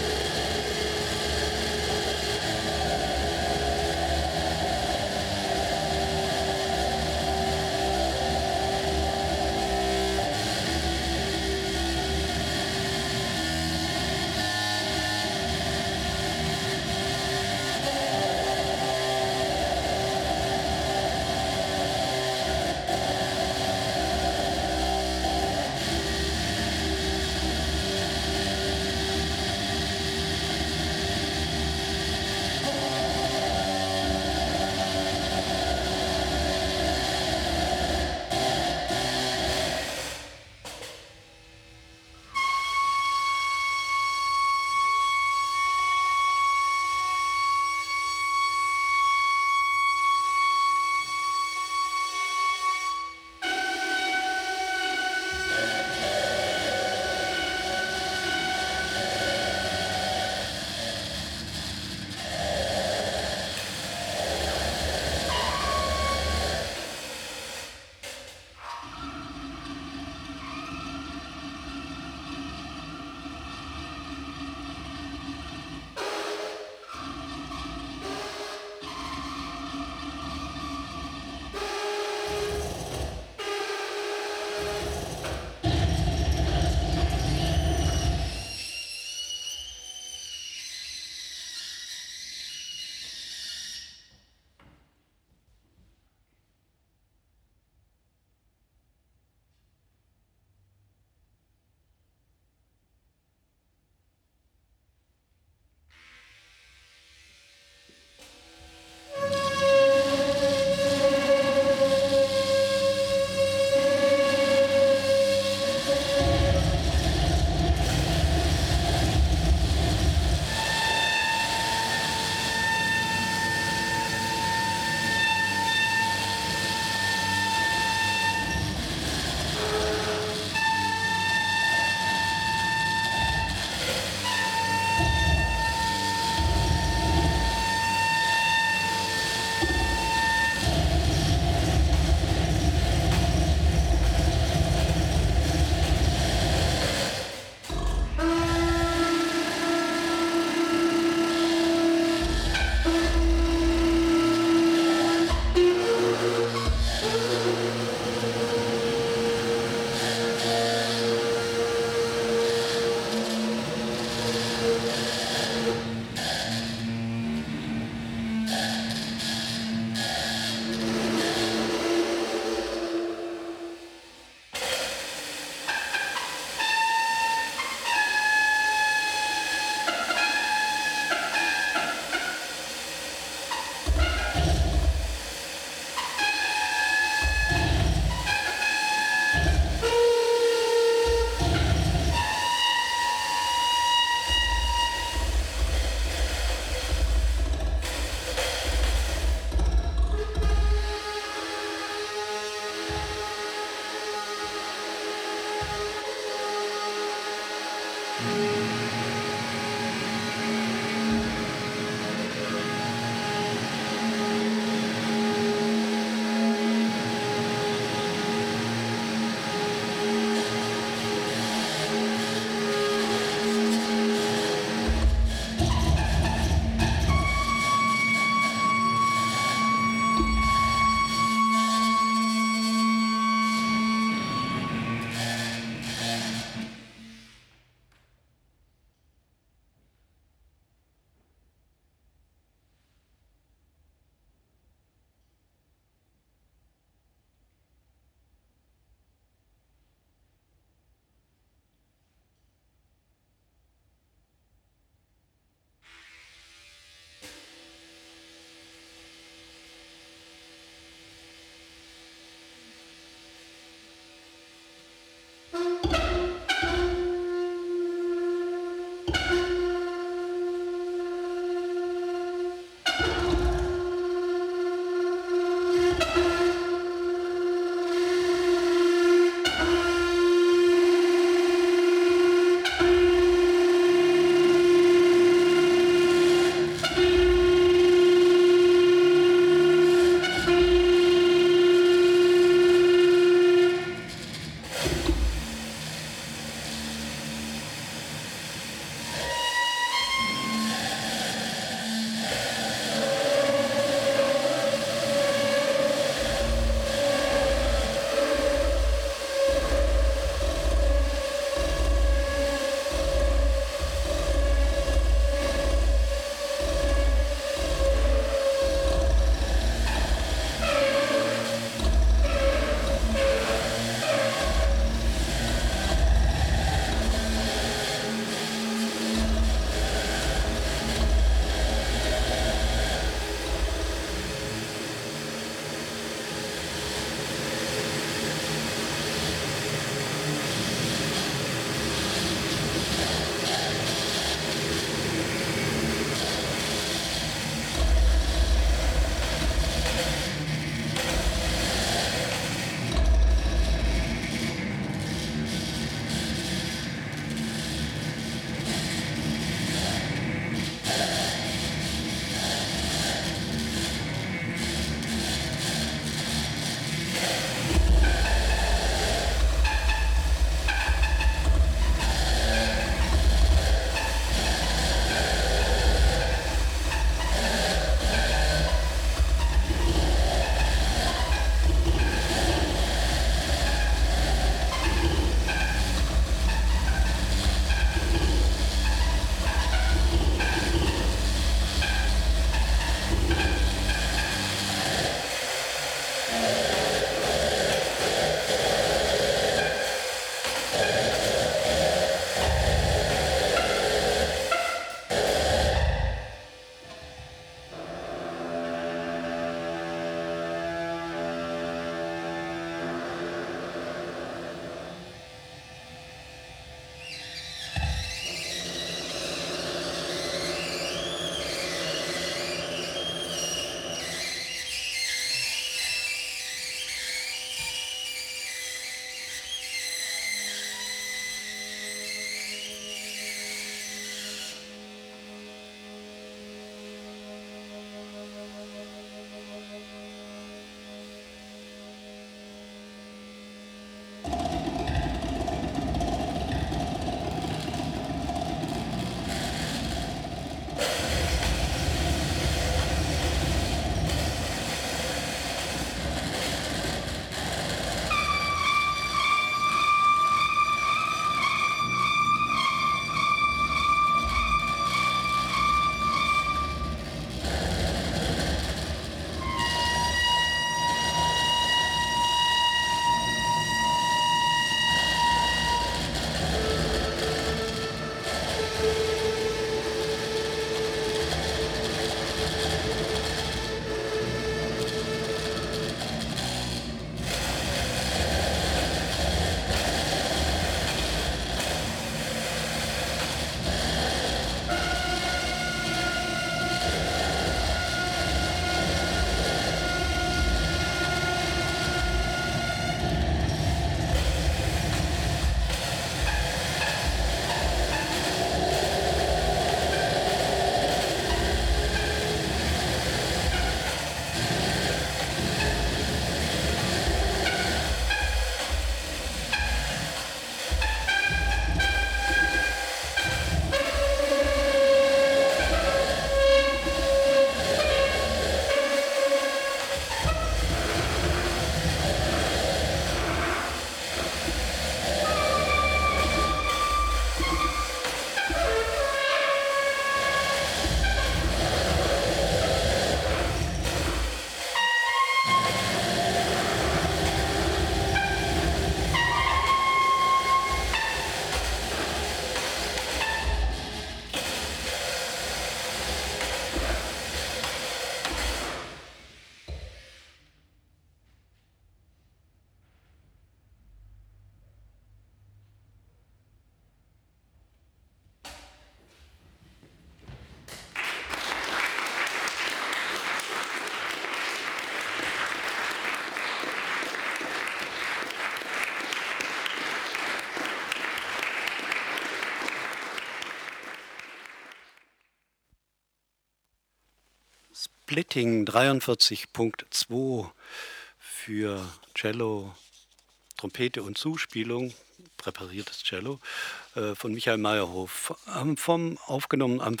Splitting 43.2 für Cello, Trompete und Zuspielung, präpariertes Cello, von Michael Meyerhof, aufgenommen am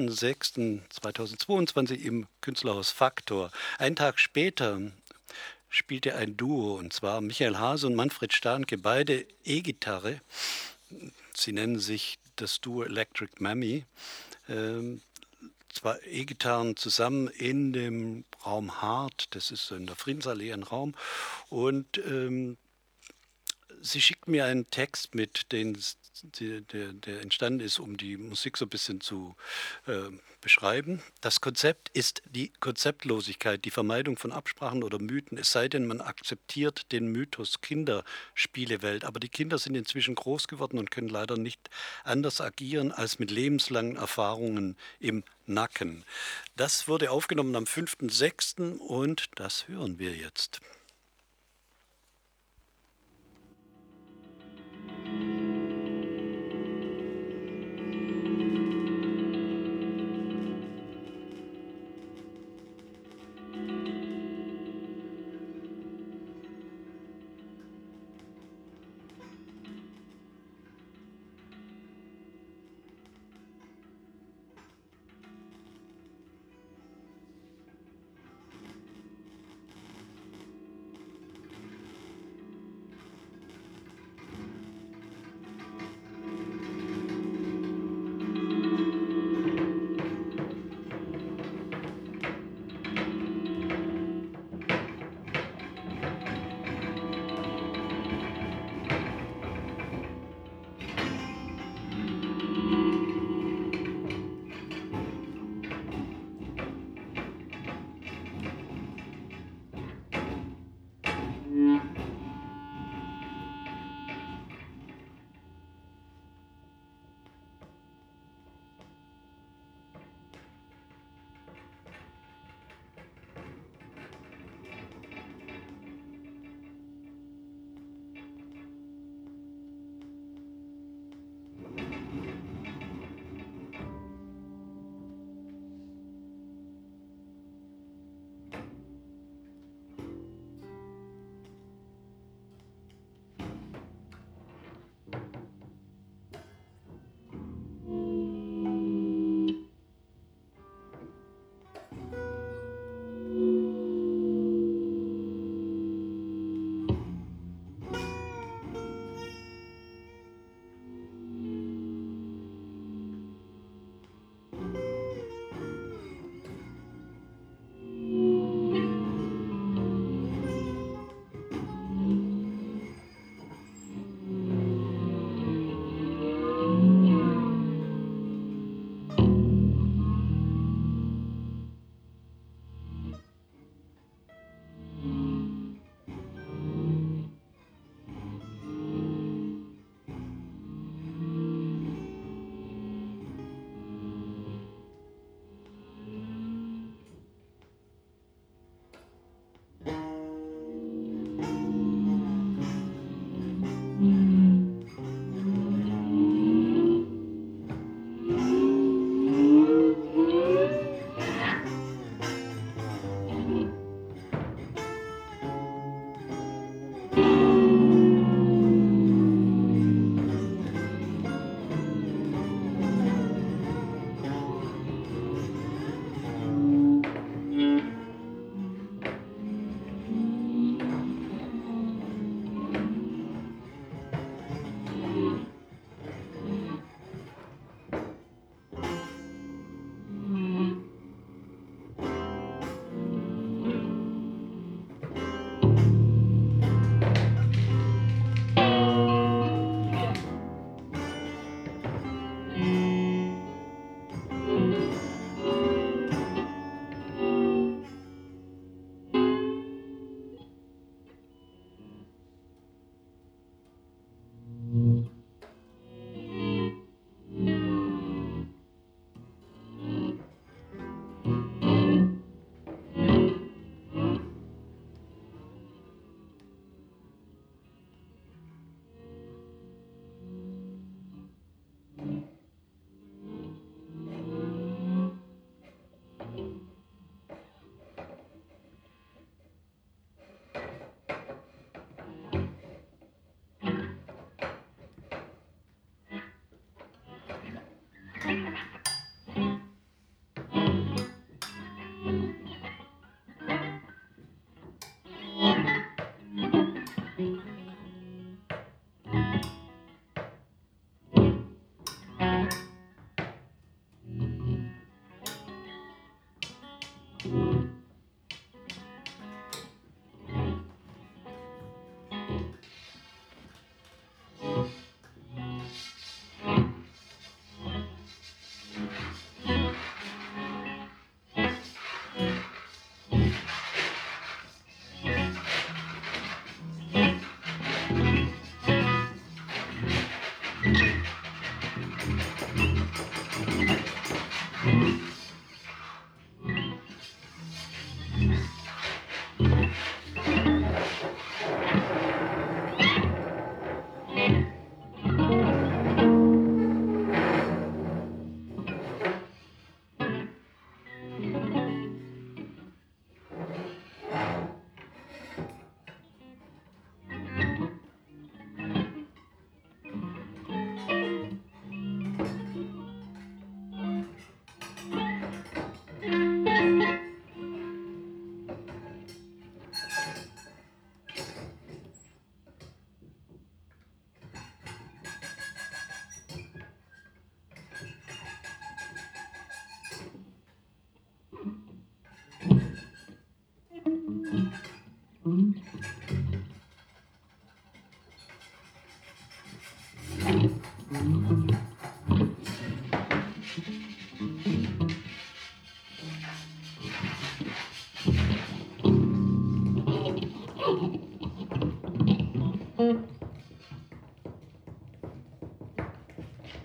4.6.2022 im Künstlerhaus Faktor. Einen Tag später spielte ein Duo, und zwar Michael Hase und Manfred Stahnke, beide E-Gitarre. Sie nennen sich das Duo Electric Mammy. Zwei E-Gitarren zusammen in dem Raum Hart, das ist so in der Friedensallee ein Raum, und sie schickt mir einen Text mit, der entstanden ist, um die Musik so ein bisschen zu beschreiben. Das Konzept ist die Konzeptlosigkeit, die Vermeidung von Absprachen oder Mythen, es sei denn, man akzeptiert den Mythos Kinderspielewelt. Aber die Kinder sind inzwischen groß geworden und können leider nicht anders agieren als mit lebenslangen Erfahrungen im Nacken. Das wurde aufgenommen am 5.6. und das hören wir jetzt.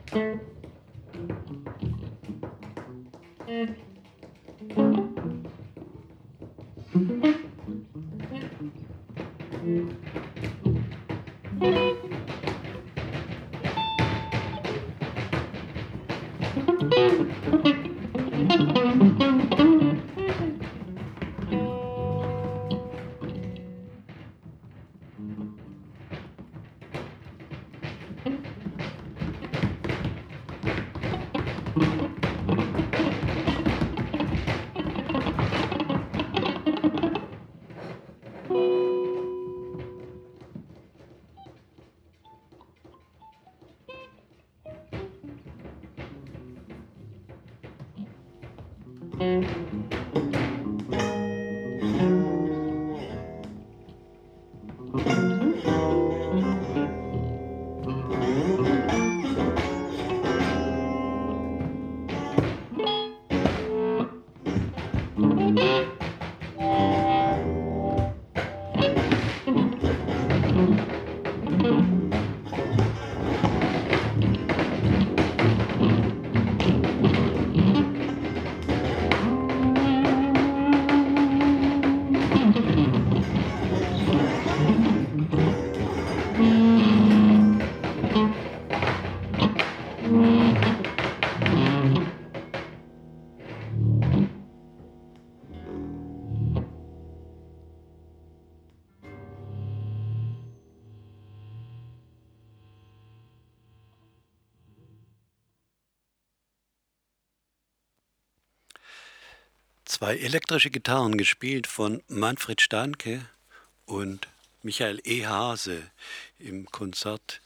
Zwei elektrische Gitarren gespielt von Manfred Stahnke und Michael E. Hase im Konzert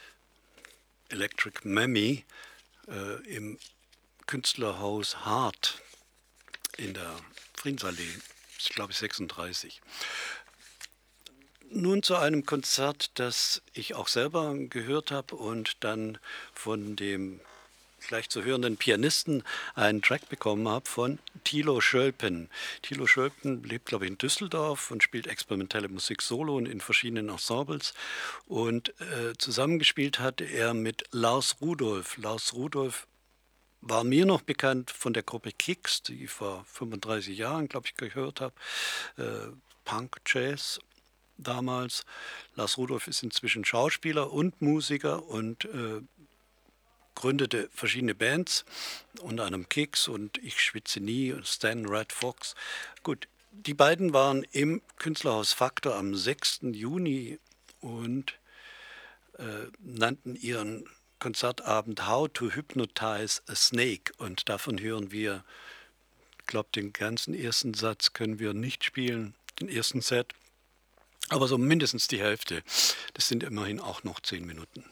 Electric Mammy im Künstlerhaus Hart in der Friedensallee, ich glaube 36. Nun zu einem Konzert, das ich auch selber gehört habe und dann von dem gleich zu hörenden Pianisten einen Track bekommen habe von Thilo Schölpen. Thilo Schölpen lebt, glaube ich, in Düsseldorf und spielt experimentelle Musik solo und in verschiedenen Ensembles. Und zusammengespielt hat er mit Lars Rudolph. Lars Rudolph war mir noch bekannt von der Gruppe Kicks, die ich vor 35 Jahren, glaube ich, gehört habe. Punk, Jazz damals. Lars Rudolph ist inzwischen Schauspieler und Musiker und gründete verschiedene Bands, unter anderem Kicks und Ich schwitze nie und Stan Red Fox. Gut, die beiden waren im Künstlerhaus Faktor am 6. Juni und nannten ihren Konzertabend How to Hypnotize a Snake. Und davon hören wir, ich glaube, den ganzen ersten Satz können wir nicht spielen, den ersten Set, aber so mindestens die Hälfte. Das sind immerhin auch noch 10 Minuten.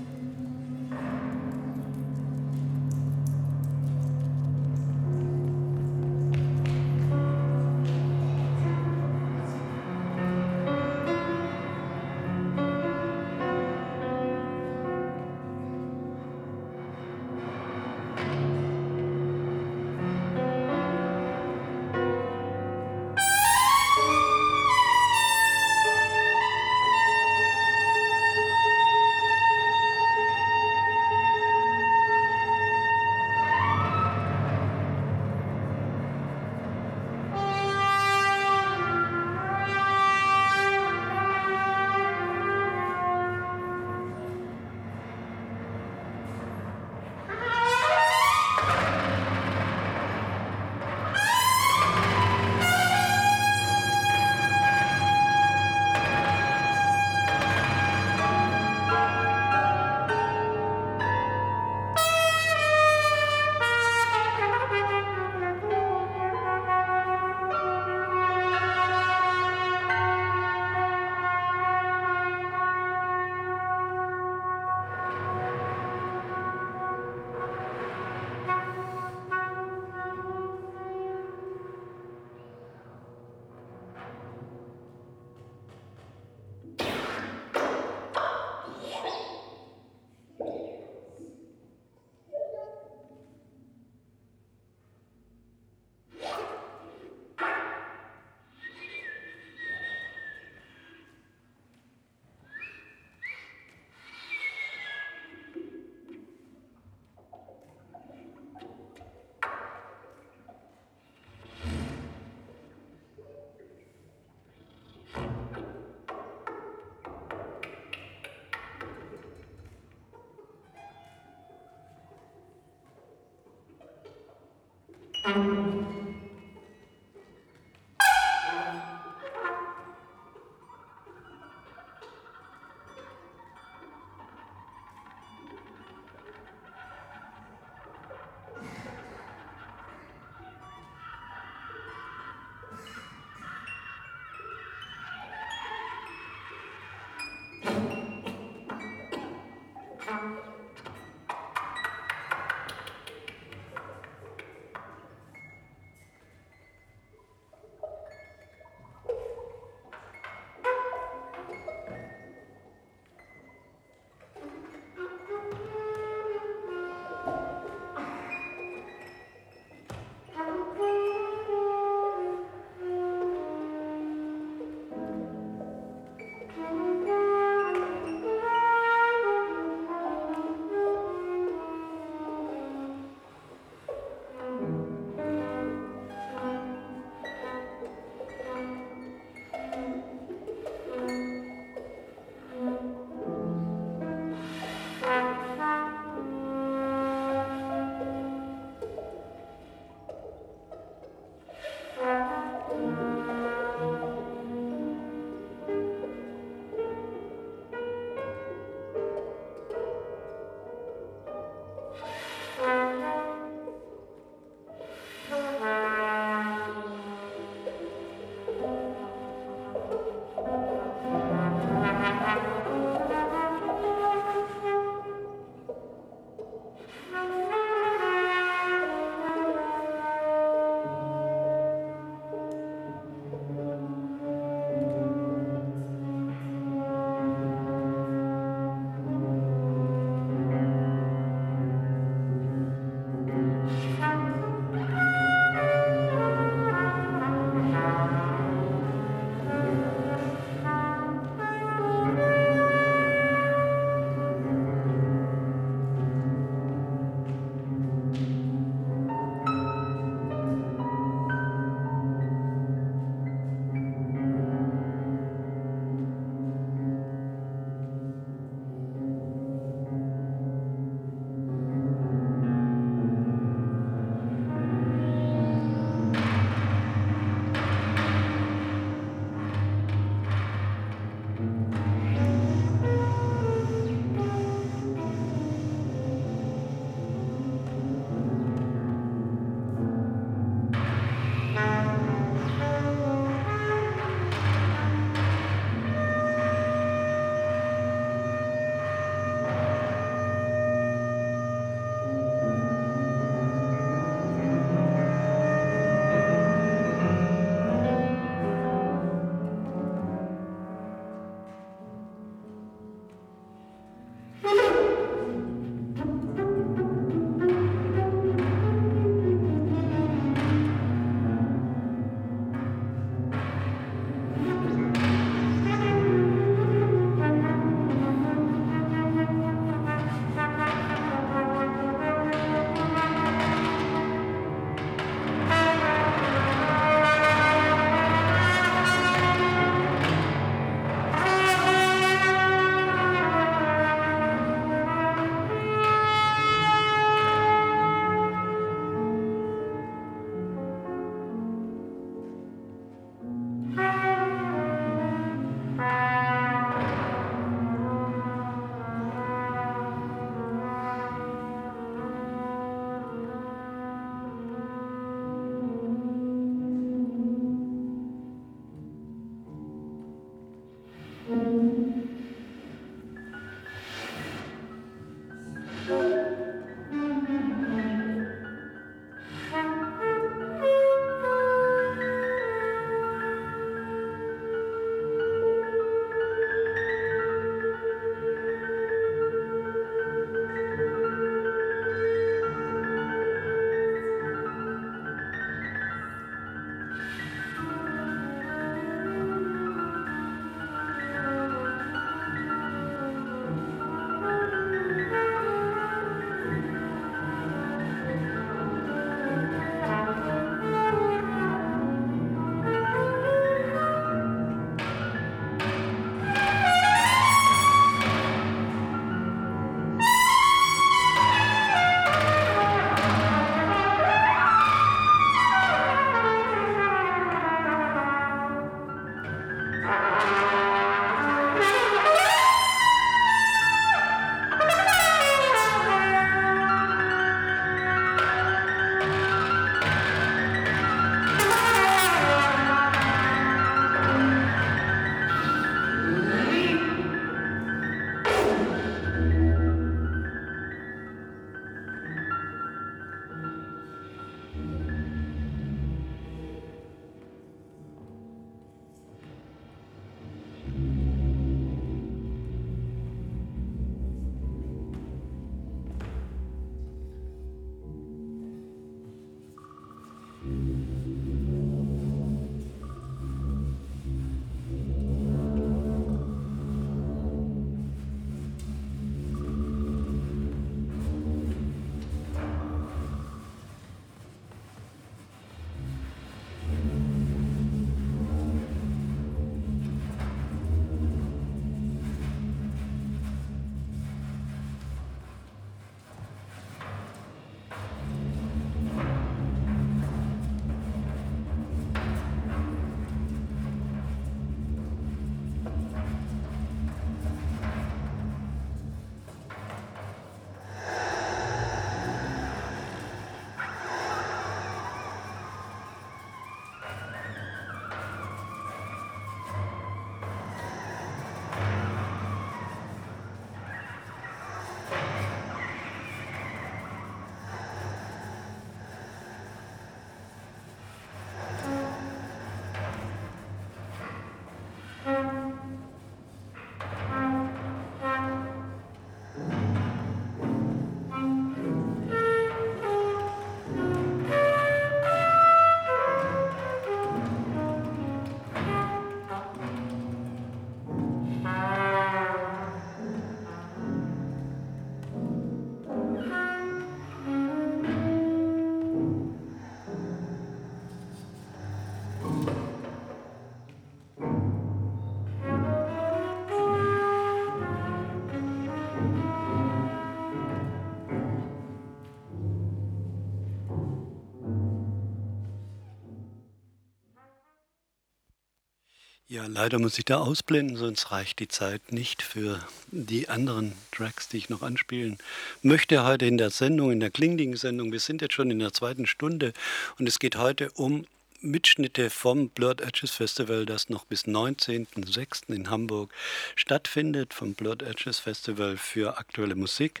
Ja, leider muss ich da ausblenden, sonst reicht die Zeit nicht für die anderen Tracks, die ich noch anspielen möchte heute in der Sendung, in der Klingding-Sendung. Wir sind jetzt schon in der zweiten Stunde und es geht heute um Mitschnitte vom Blurred Edges Festival, das noch bis 19.06. in Hamburg stattfindet, vom Blurred Edges Festival für aktuelle Musik.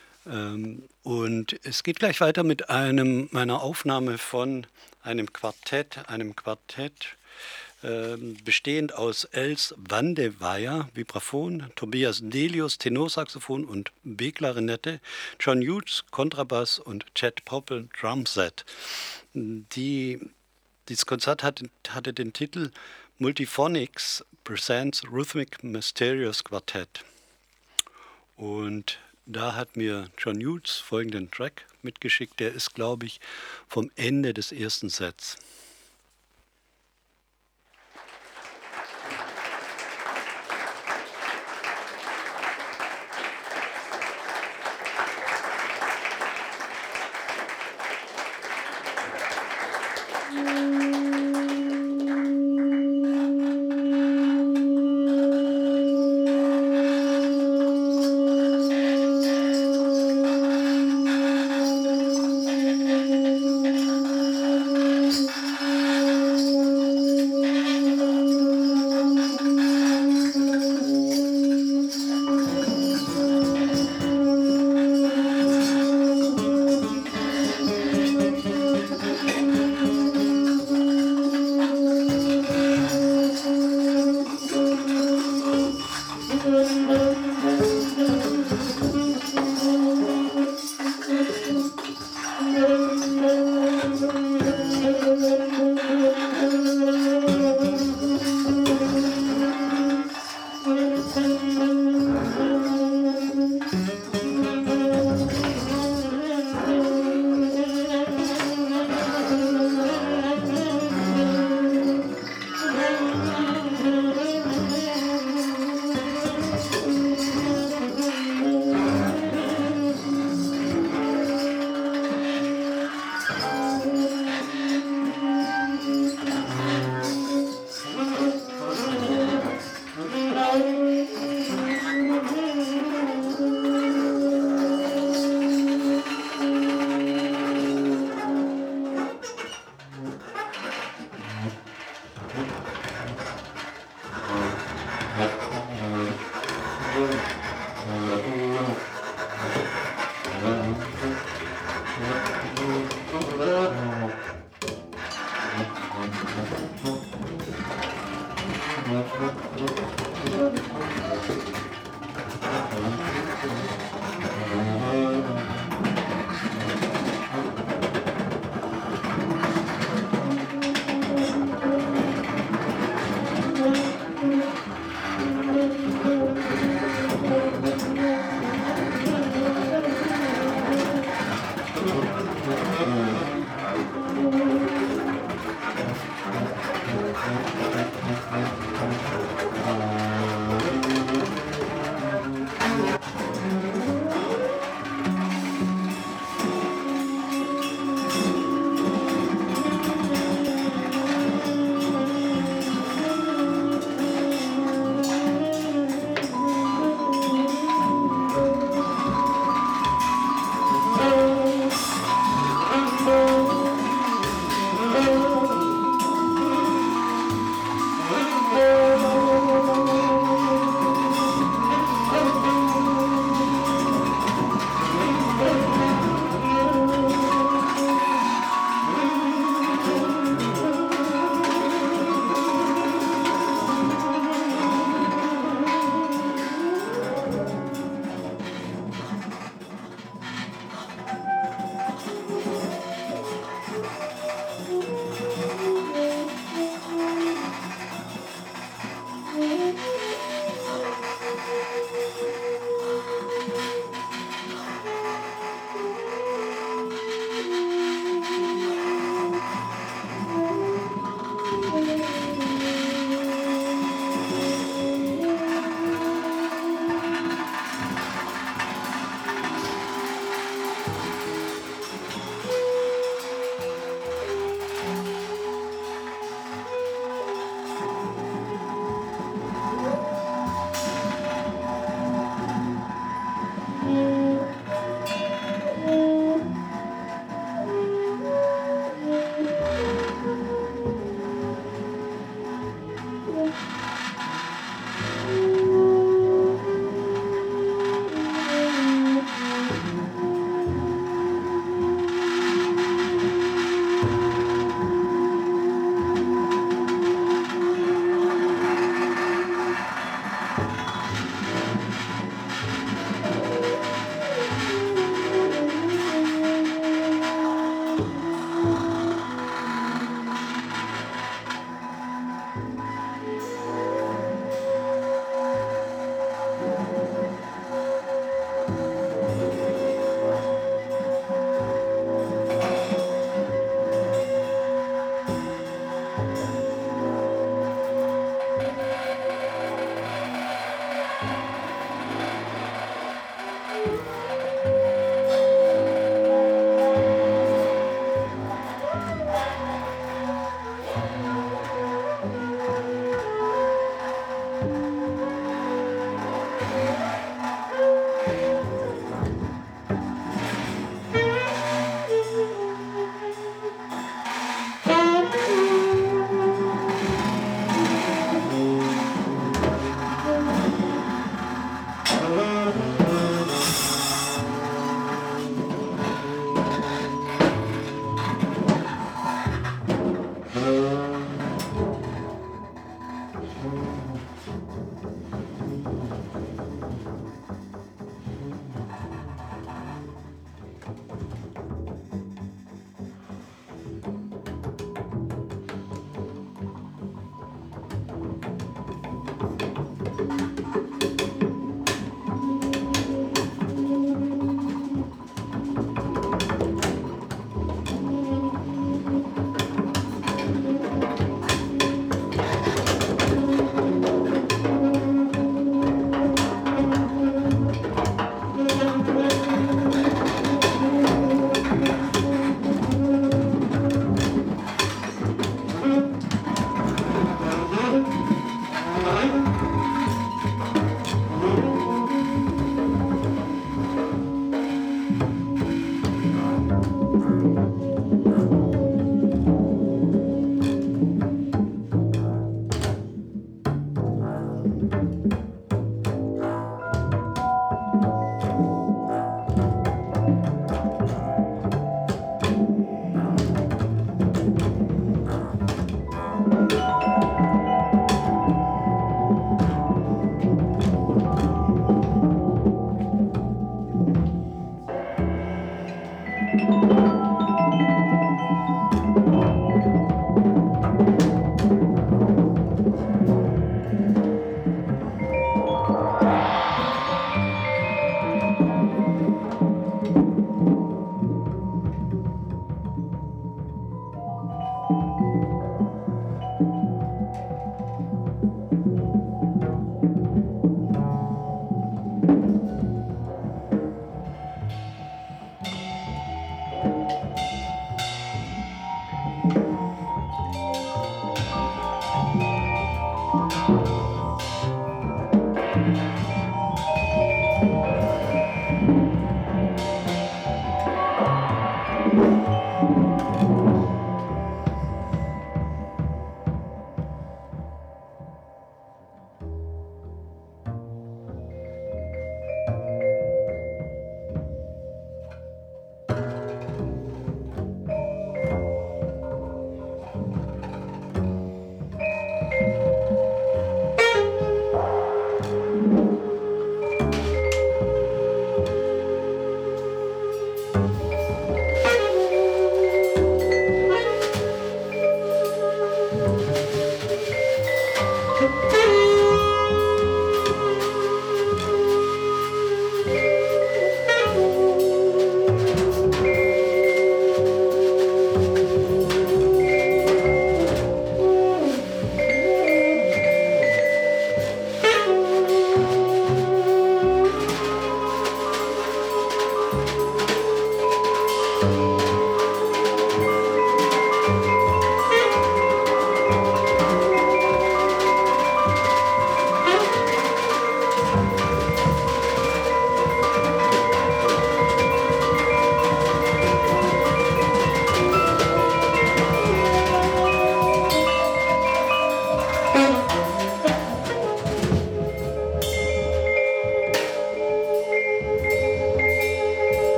Und es geht gleich weiter mit meiner Aufnahme von einem Quartett, bestehend aus Els Wandeweyer, Vibraphon, Tobias Delius, Tenorsaxophon und B-Klarinette, John Hughes, Kontrabass und Chad Poppel, Drumset. Dieses Konzert hatte den Titel Multiphonics Presents Rhythmic Mysterious Quartet. Und da hat mir John Hughes folgenden Track mitgeschickt, der ist, glaube ich, vom Ende des ersten Sets.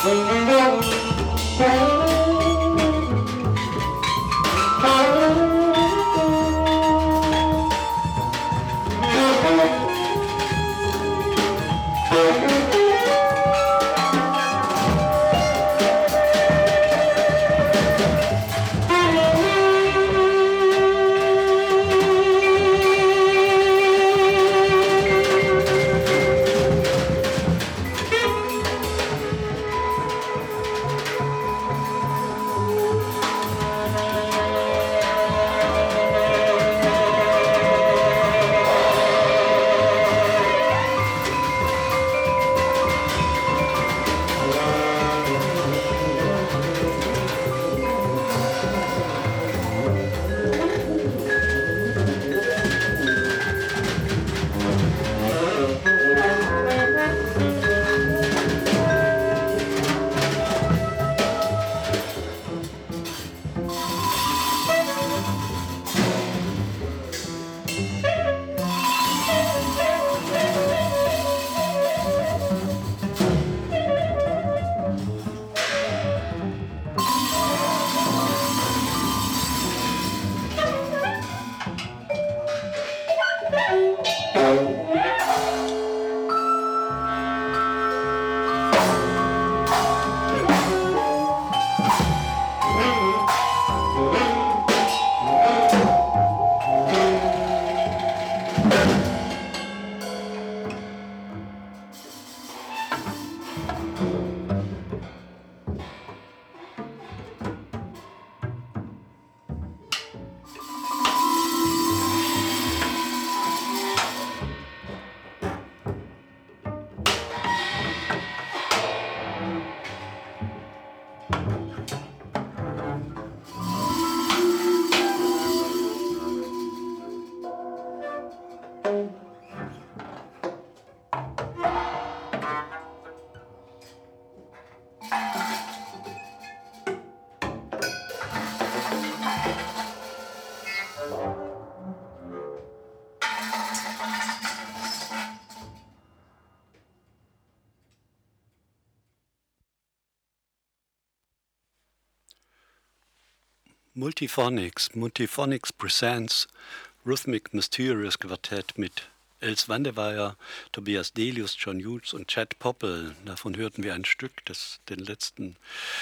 Multiphonics presents Rhythmic Mysterious Quartett mit Els Wandeweyer, Tobias Delius, John Hughes und Chad Poppel. Davon hörten wir ein Stück, den letzten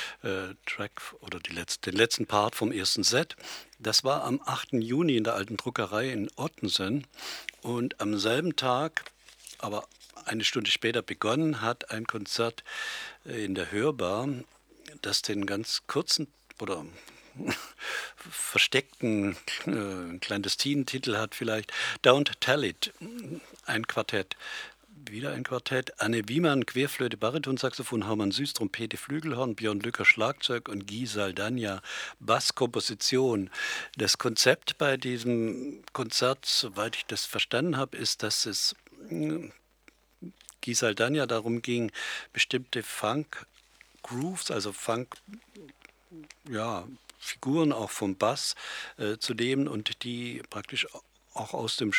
Track oder den letzten Part vom ersten Set. Das war am 8. Juni in der Alten Druckerei in Ottensen und am selben Tag, aber eine Stunde später begonnen hat, ein Konzert in der Hörbar, das den ganz kurzen oder versteckten clandestinen Titel hat vielleicht Don't Tell It, ein Quartett. Wieder ein Quartett. Anne Wiemann, Querflöte, Baritonsaxophon, Hermann Süß, Trompete, Flügelhorn, Björn Lücker, Schlagzeug und Guy Saldagna, Basskomposition. Das Konzept bei diesem Konzert, soweit ich das verstanden habe, ist, dass es Guy Saldagna darum ging, bestimmte Funk-Grooves, also Funk, ja, Figuren auch vom Bass zu nehmen und die praktisch auch aus den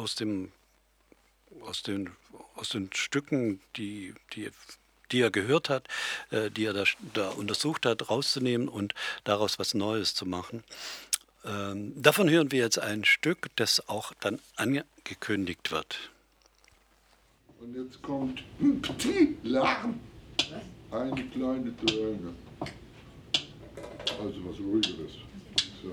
Stücken, die er gehört hat, die er da untersucht hat, rauszunehmen und daraus was Neues zu machen. Davon hören wir jetzt ein Stück, das auch dann angekündigt wird. Und jetzt kommt ein Petit Lachen, eine kleine Töne. Also was Ruhigeres. So.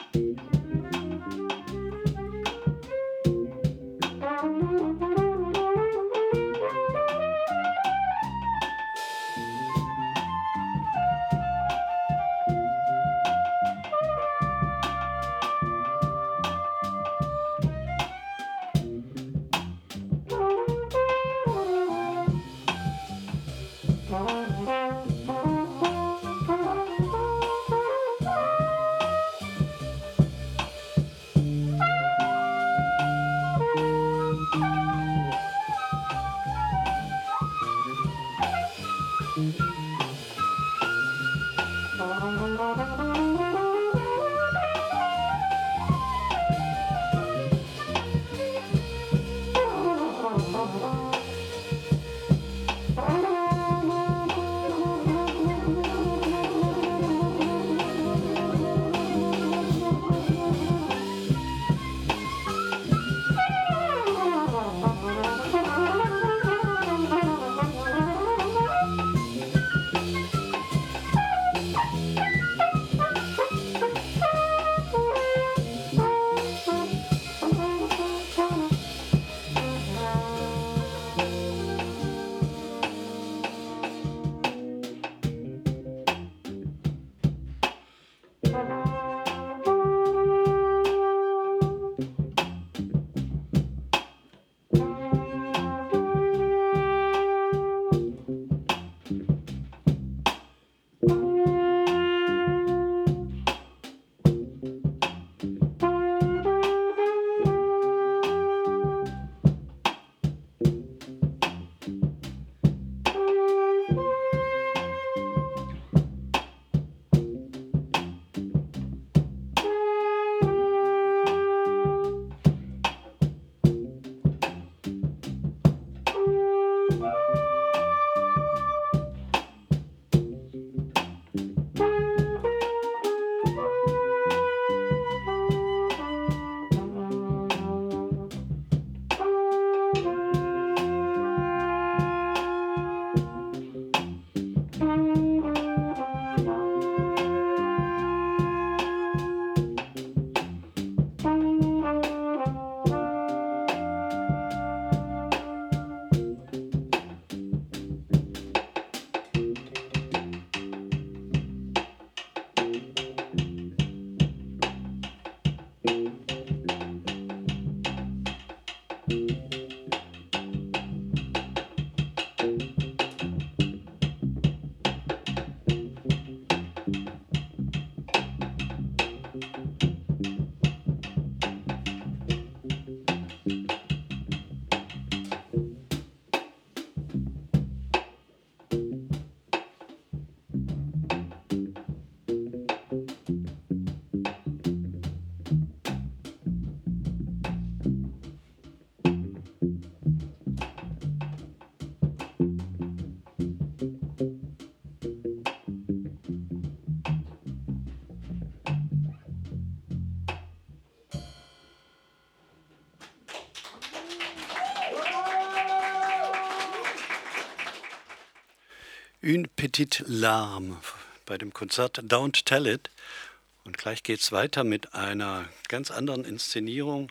Une petite larme bei dem Konzert Don't Tell It. Und gleich geht es weiter mit einer ganz anderen Inszenierung.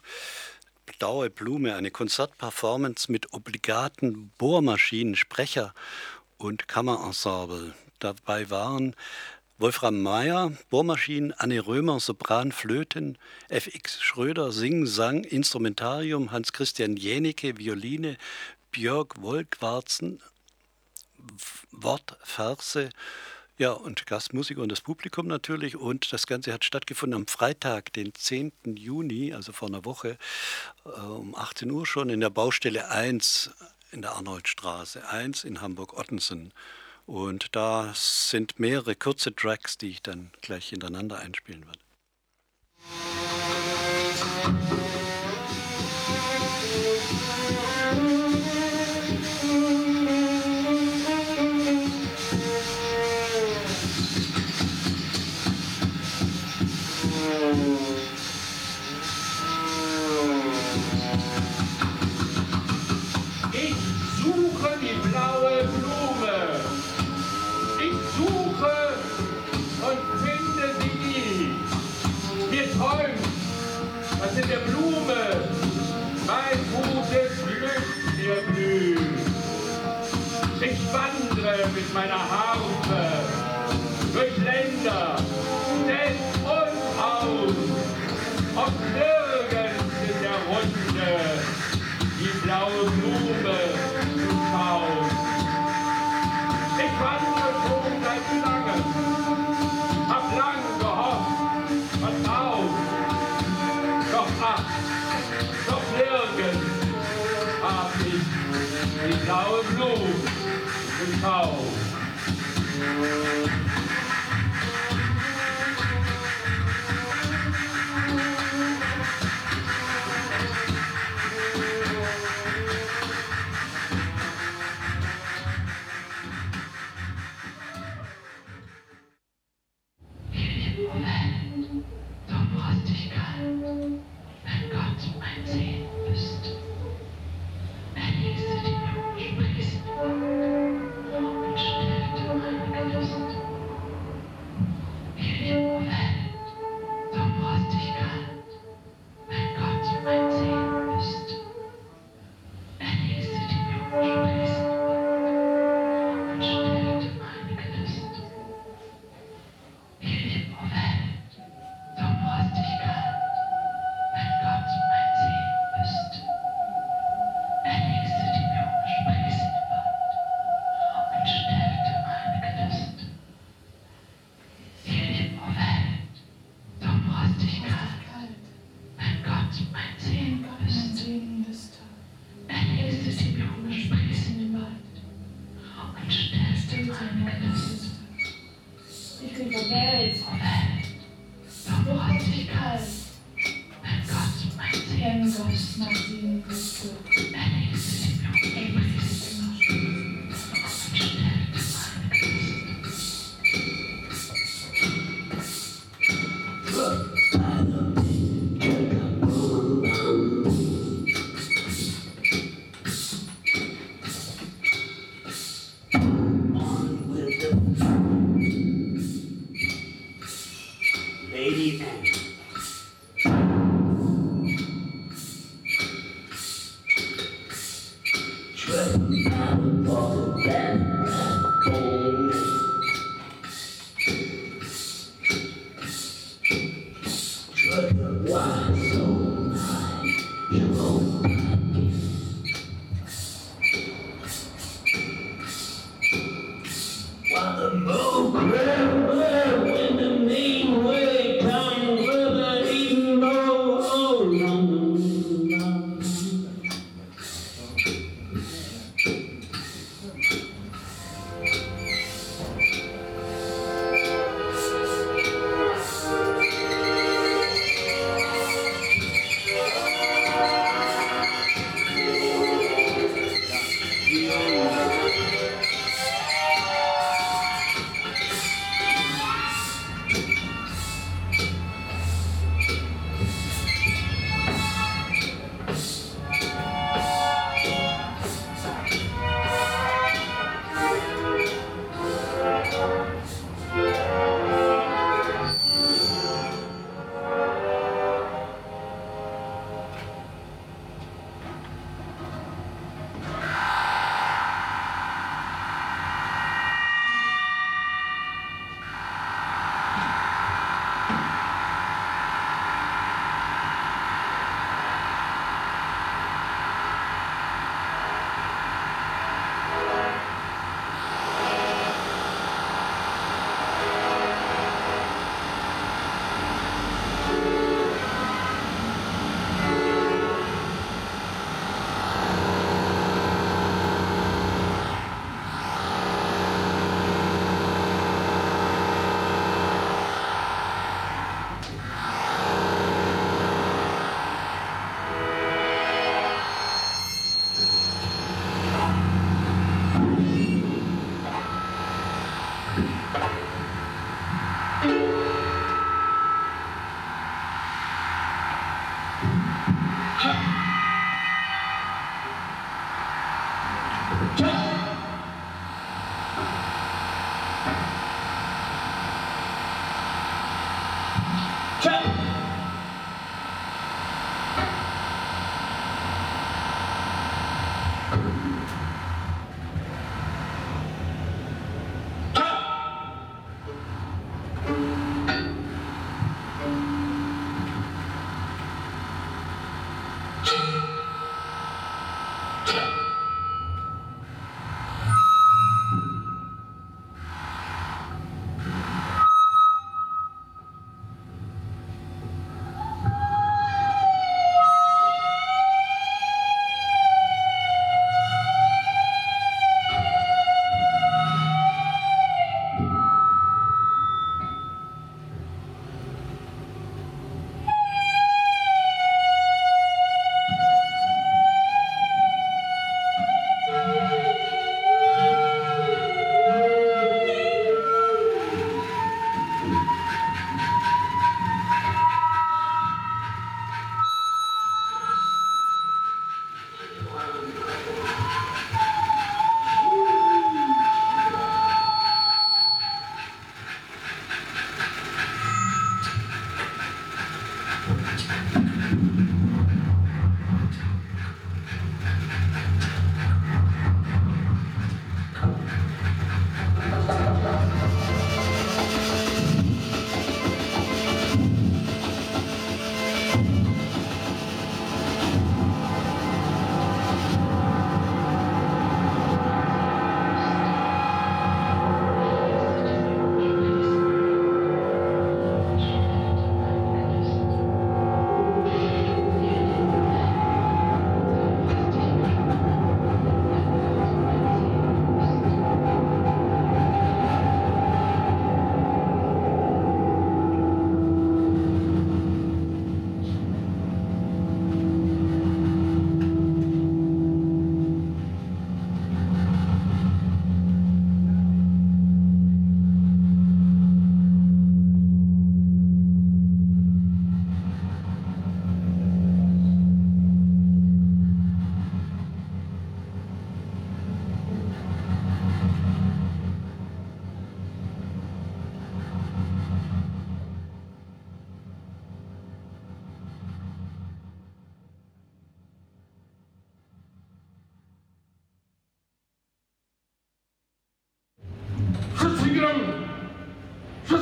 Blaue Blume, eine Konzertperformance mit obligaten Bohrmaschinen, Sprecher und Kammerensemble. Dabei waren Wolfram Mayer, Bohrmaschinen, Anne Römer, Sopran, Flöten, FX Schröder, Sing, Sang, Instrumentarium, Hans-Christian Jänicke, Violine, Björk Wolkwarzen, Wort, Verse, ja, und Gastmusiker und das Publikum natürlich. Und das Ganze hat stattgefunden am Freitag, den 10. Juni, also vor einer Woche, um 18 Uhr schon in der Baustelle 1 in der Arnoldstraße 1 in Hamburg-Ottensen. Und da sind mehrere kurze Tracks, die ich dann gleich hintereinander einspielen werde. Und finde sie nie. Wir Herzen der Blume, mein gutes Glück erblüht. Ich wandre mit meiner Harfe durch Länder, Städt und Haus, ob nirgends in der Runde die blaue Blume zu schauen. Ich wandre schon seit langem, hab lang gehofft, vertraut, doch ach, doch nirgends hab ich die blaue Blume geschaut.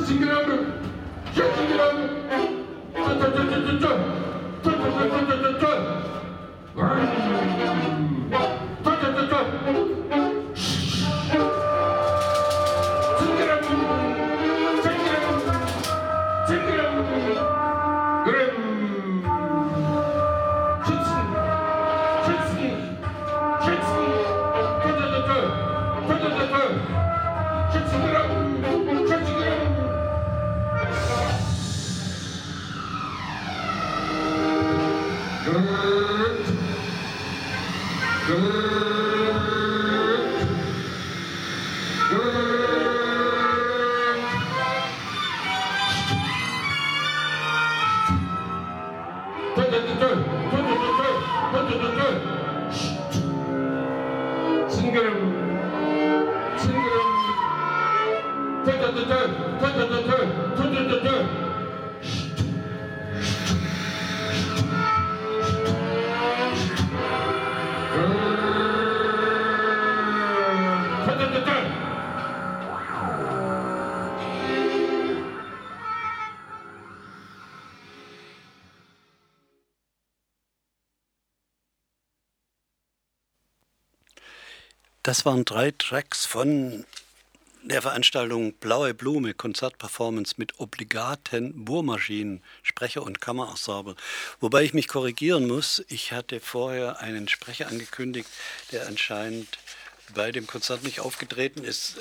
Das waren 3 Tracks von der Veranstaltung Blaue Blume, Konzertperformance mit obligaten Bohrmaschinen, Sprecher und Kammerensemble. Wobei ich mich korrigieren muss, ich hatte vorher einen Sprecher angekündigt, der anscheinend bei dem Konzert nicht aufgetreten ist.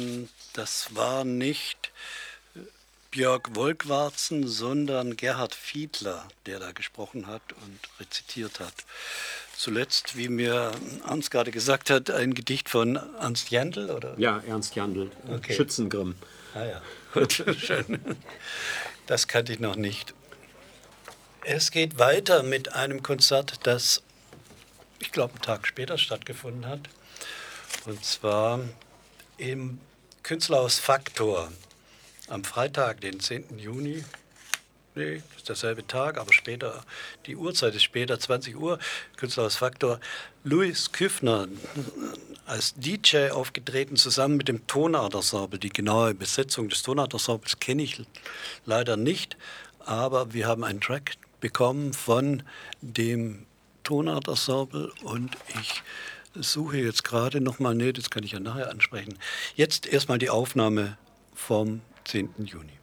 Das war nicht Björk Wolkwarzen, sondern Gerhard Fiedler, der da gesprochen hat und rezitiert hat. Zuletzt, wie mir Ernst gerade gesagt hat, ein Gedicht von Ernst Jandl, oder? Ja, Ernst Jandl, okay. Schützengrimm. Ah ja, gut, schön. Das kannte ich noch nicht. Es geht weiter mit einem Konzert, das, ich glaube, einen Tag später stattgefunden hat. Und zwar im Künstlerhaus Faktor am Freitag, den 10. Juni. Nee, das ist derselbe Tag, aber später, die Uhrzeit ist später, 20 Uhr, Künstlerhaus Faktor. Louis Küffner als DJ aufgetreten, zusammen mit dem Tonartensemble. Die genaue Besetzung des Tonartensembles kenne ich leider nicht, aber wir haben einen Track bekommen von dem Tonartensemble und ich suche jetzt gerade nochmal, nee, das kann ich ja nachher ansprechen. Jetzt erstmal die Aufnahme vom 10. Juni.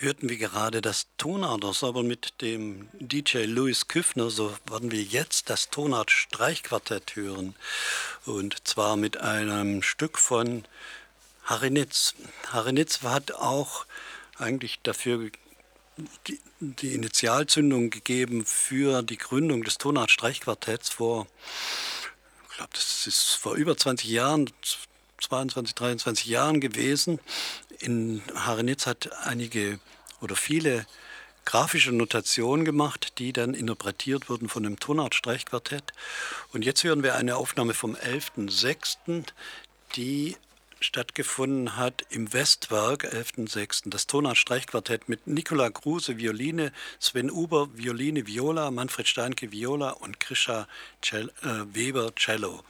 hörten wir gerade das Tonartensemble mit dem DJ Louis Küffner, so werden wir jetzt das Tonart-Streichquartett hören. Und zwar mit einem Stück von Harry Nitz. Harry Nitz hat auch eigentlich dafür die Initialzündung gegeben für die Gründung des Tonart-Streichquartetts vor, ich glaube, das ist vor über 20 Jahren, 22, 23 Jahren gewesen. Harry Nitz hat einige oder viele grafische Notationen gemacht, die dann interpretiert wurden von dem Tonart-Streichquartett. Und jetzt hören wir eine Aufnahme vom 11.06., die stattgefunden hat im Westwerk, 11.06., das Tonart-Streichquartett mit Nicola Kruse, Violine, Sven Uber, Violine, Viola, Manfred Steinke, Viola und Grisha Weber, Cello.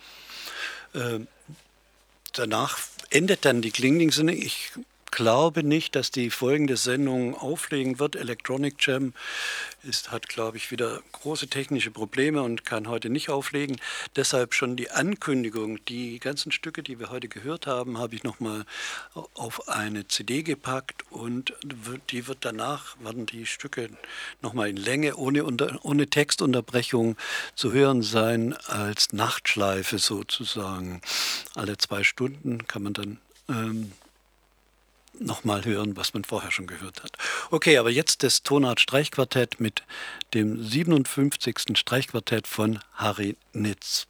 Danach endet dann die Klingling-Sinne. Ich glaube nicht, dass die folgende Sendung auflegen wird. Electronic Jam hat, glaube ich, wieder große technische Probleme und kann heute nicht auflegen. Deshalb schon die Ankündigung. Die ganzen Stücke, die wir heute gehört haben, habe ich nochmal auf eine CD gepackt und werden die Stücke nochmal in Länge, ohne Textunterbrechung zu hören sein, als Nachtschleife sozusagen. Alle 2 Stunden kann man dann nochmal hören, was man vorher schon gehört hat. Okay, aber jetzt das Tonart-Streichquartett mit dem 57. Streichquartett von Harry Nitz.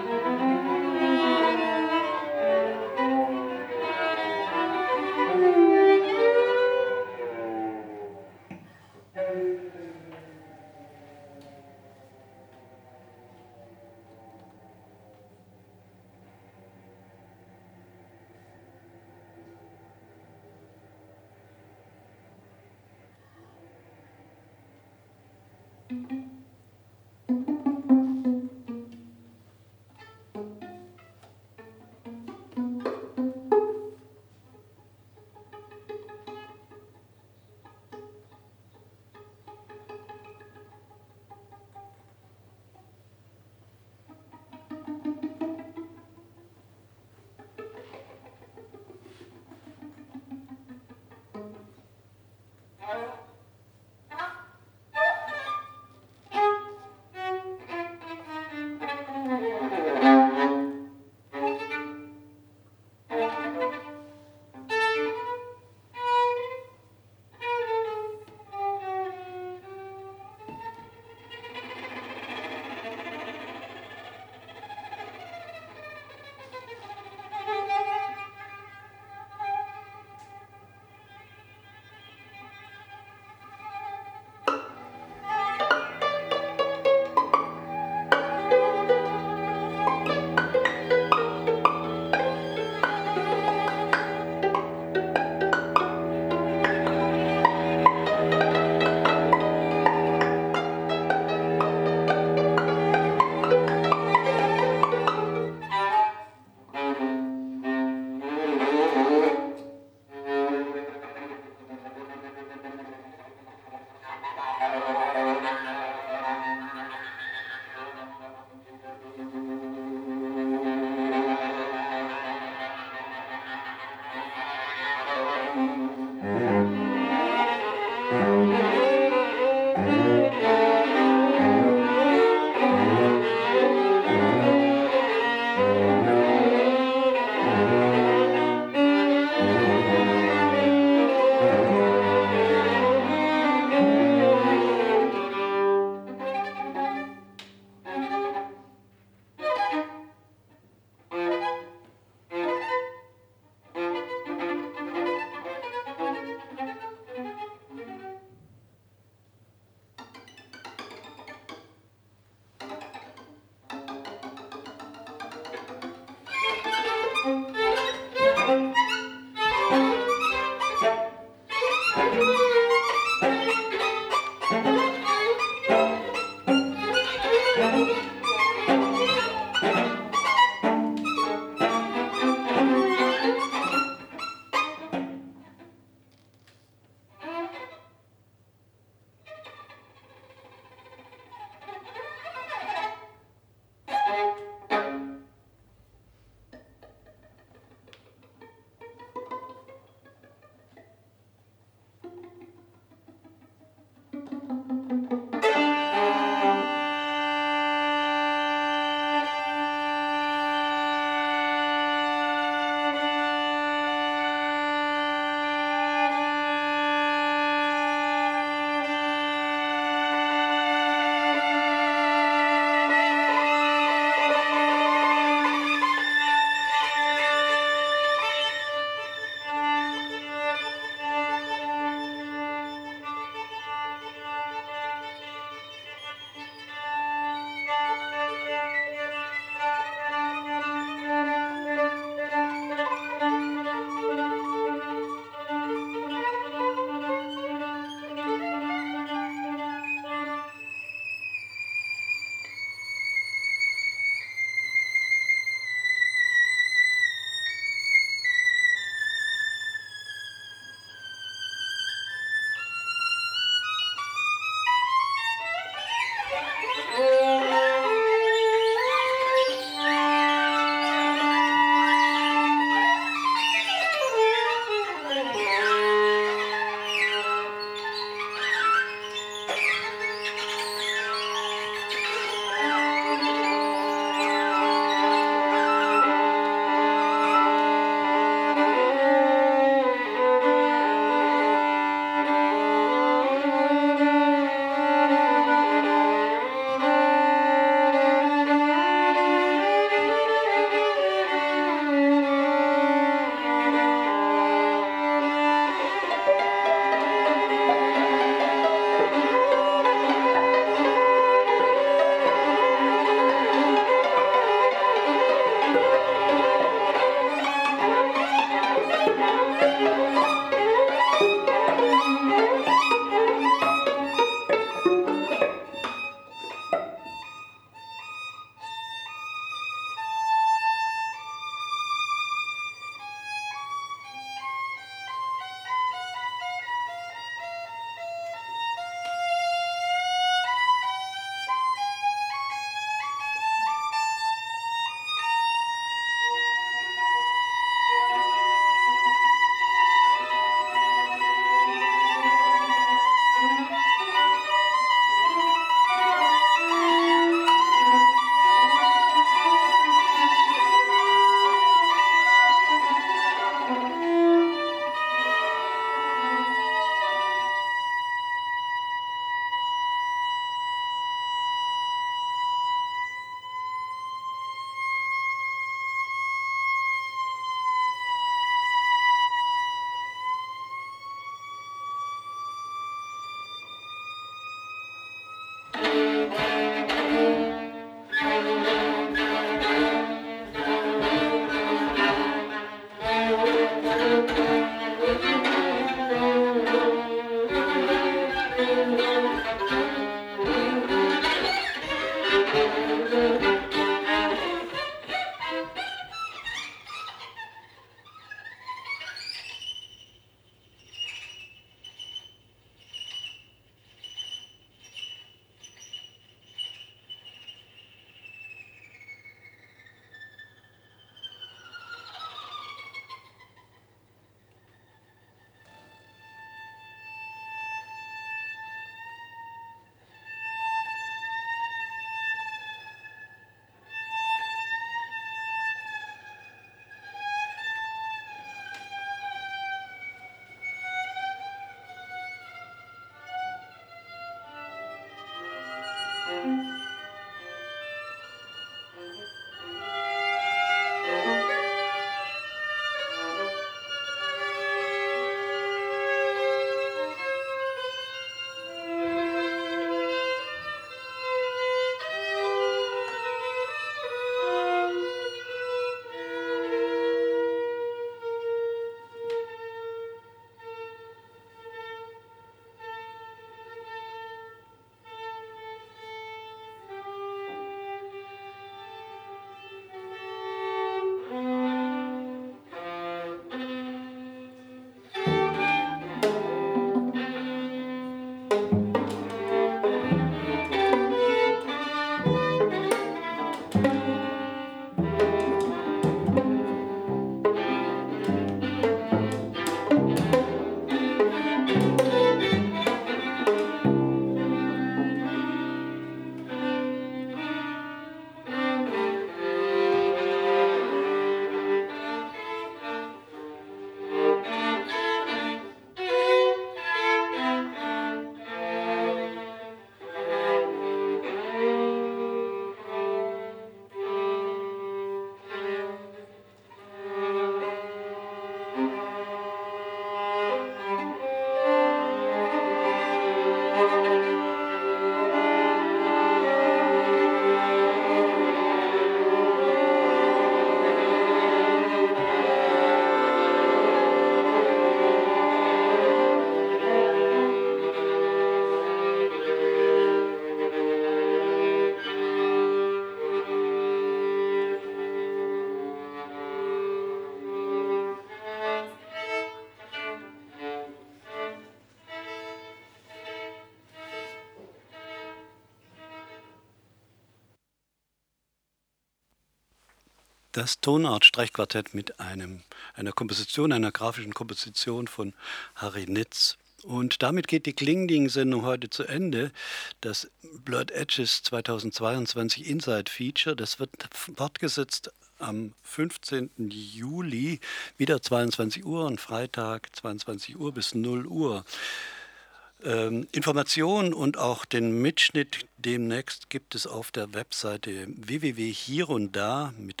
Das Tonart-Streichquartett mit einer Komposition, einer grafischen Komposition von Harry Nitz. Und damit geht die Klingding-Sendung heute zu Ende. Das Blurred Edges 2022 Inside Feature, das wird fortgesetzt am 15. Juli, wieder 22 Uhr, und Freitag 22 Uhr bis 0 Uhr. Informationen und auch den Mitschnitt demnächst gibt es auf der Webseite www.hierunda mit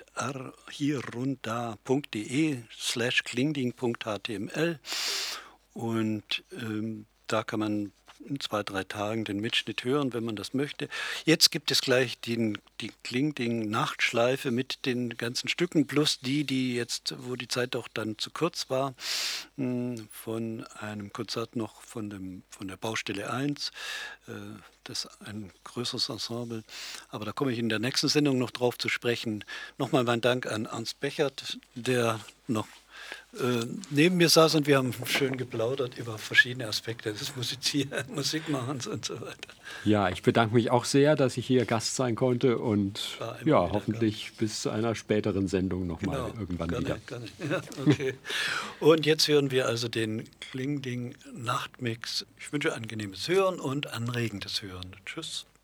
hierunda.de/klingding.html, und da kann man in 2-3 Tagen den Mitschnitt hören, wenn man das möchte. Jetzt gibt es gleich die Klingding-Nachtschleife mit den ganzen Stücken, plus die jetzt, wo die Zeit auch dann zu kurz war, von einem Konzert noch von der Baustelle 1. Das ist ein größeres Ensemble, aber da komme ich in der nächsten Sendung noch drauf zu sprechen. Nochmal mein Dank an Ernst Bechert, der noch neben mir saß, und wir haben schön geplaudert über verschiedene Aspekte des Musikmachens und so weiter. Ja, ich bedanke mich auch sehr, dass ich hier Gast sein konnte, und ja, hoffentlich bis zu einer späteren Sendung nochmal irgendwann wieder. Gerne. Ja, okay. Und jetzt hören wir also den Klingding Nachtmix. Ich wünsche angenehmes Hören und anregendes Hören. Tschüss.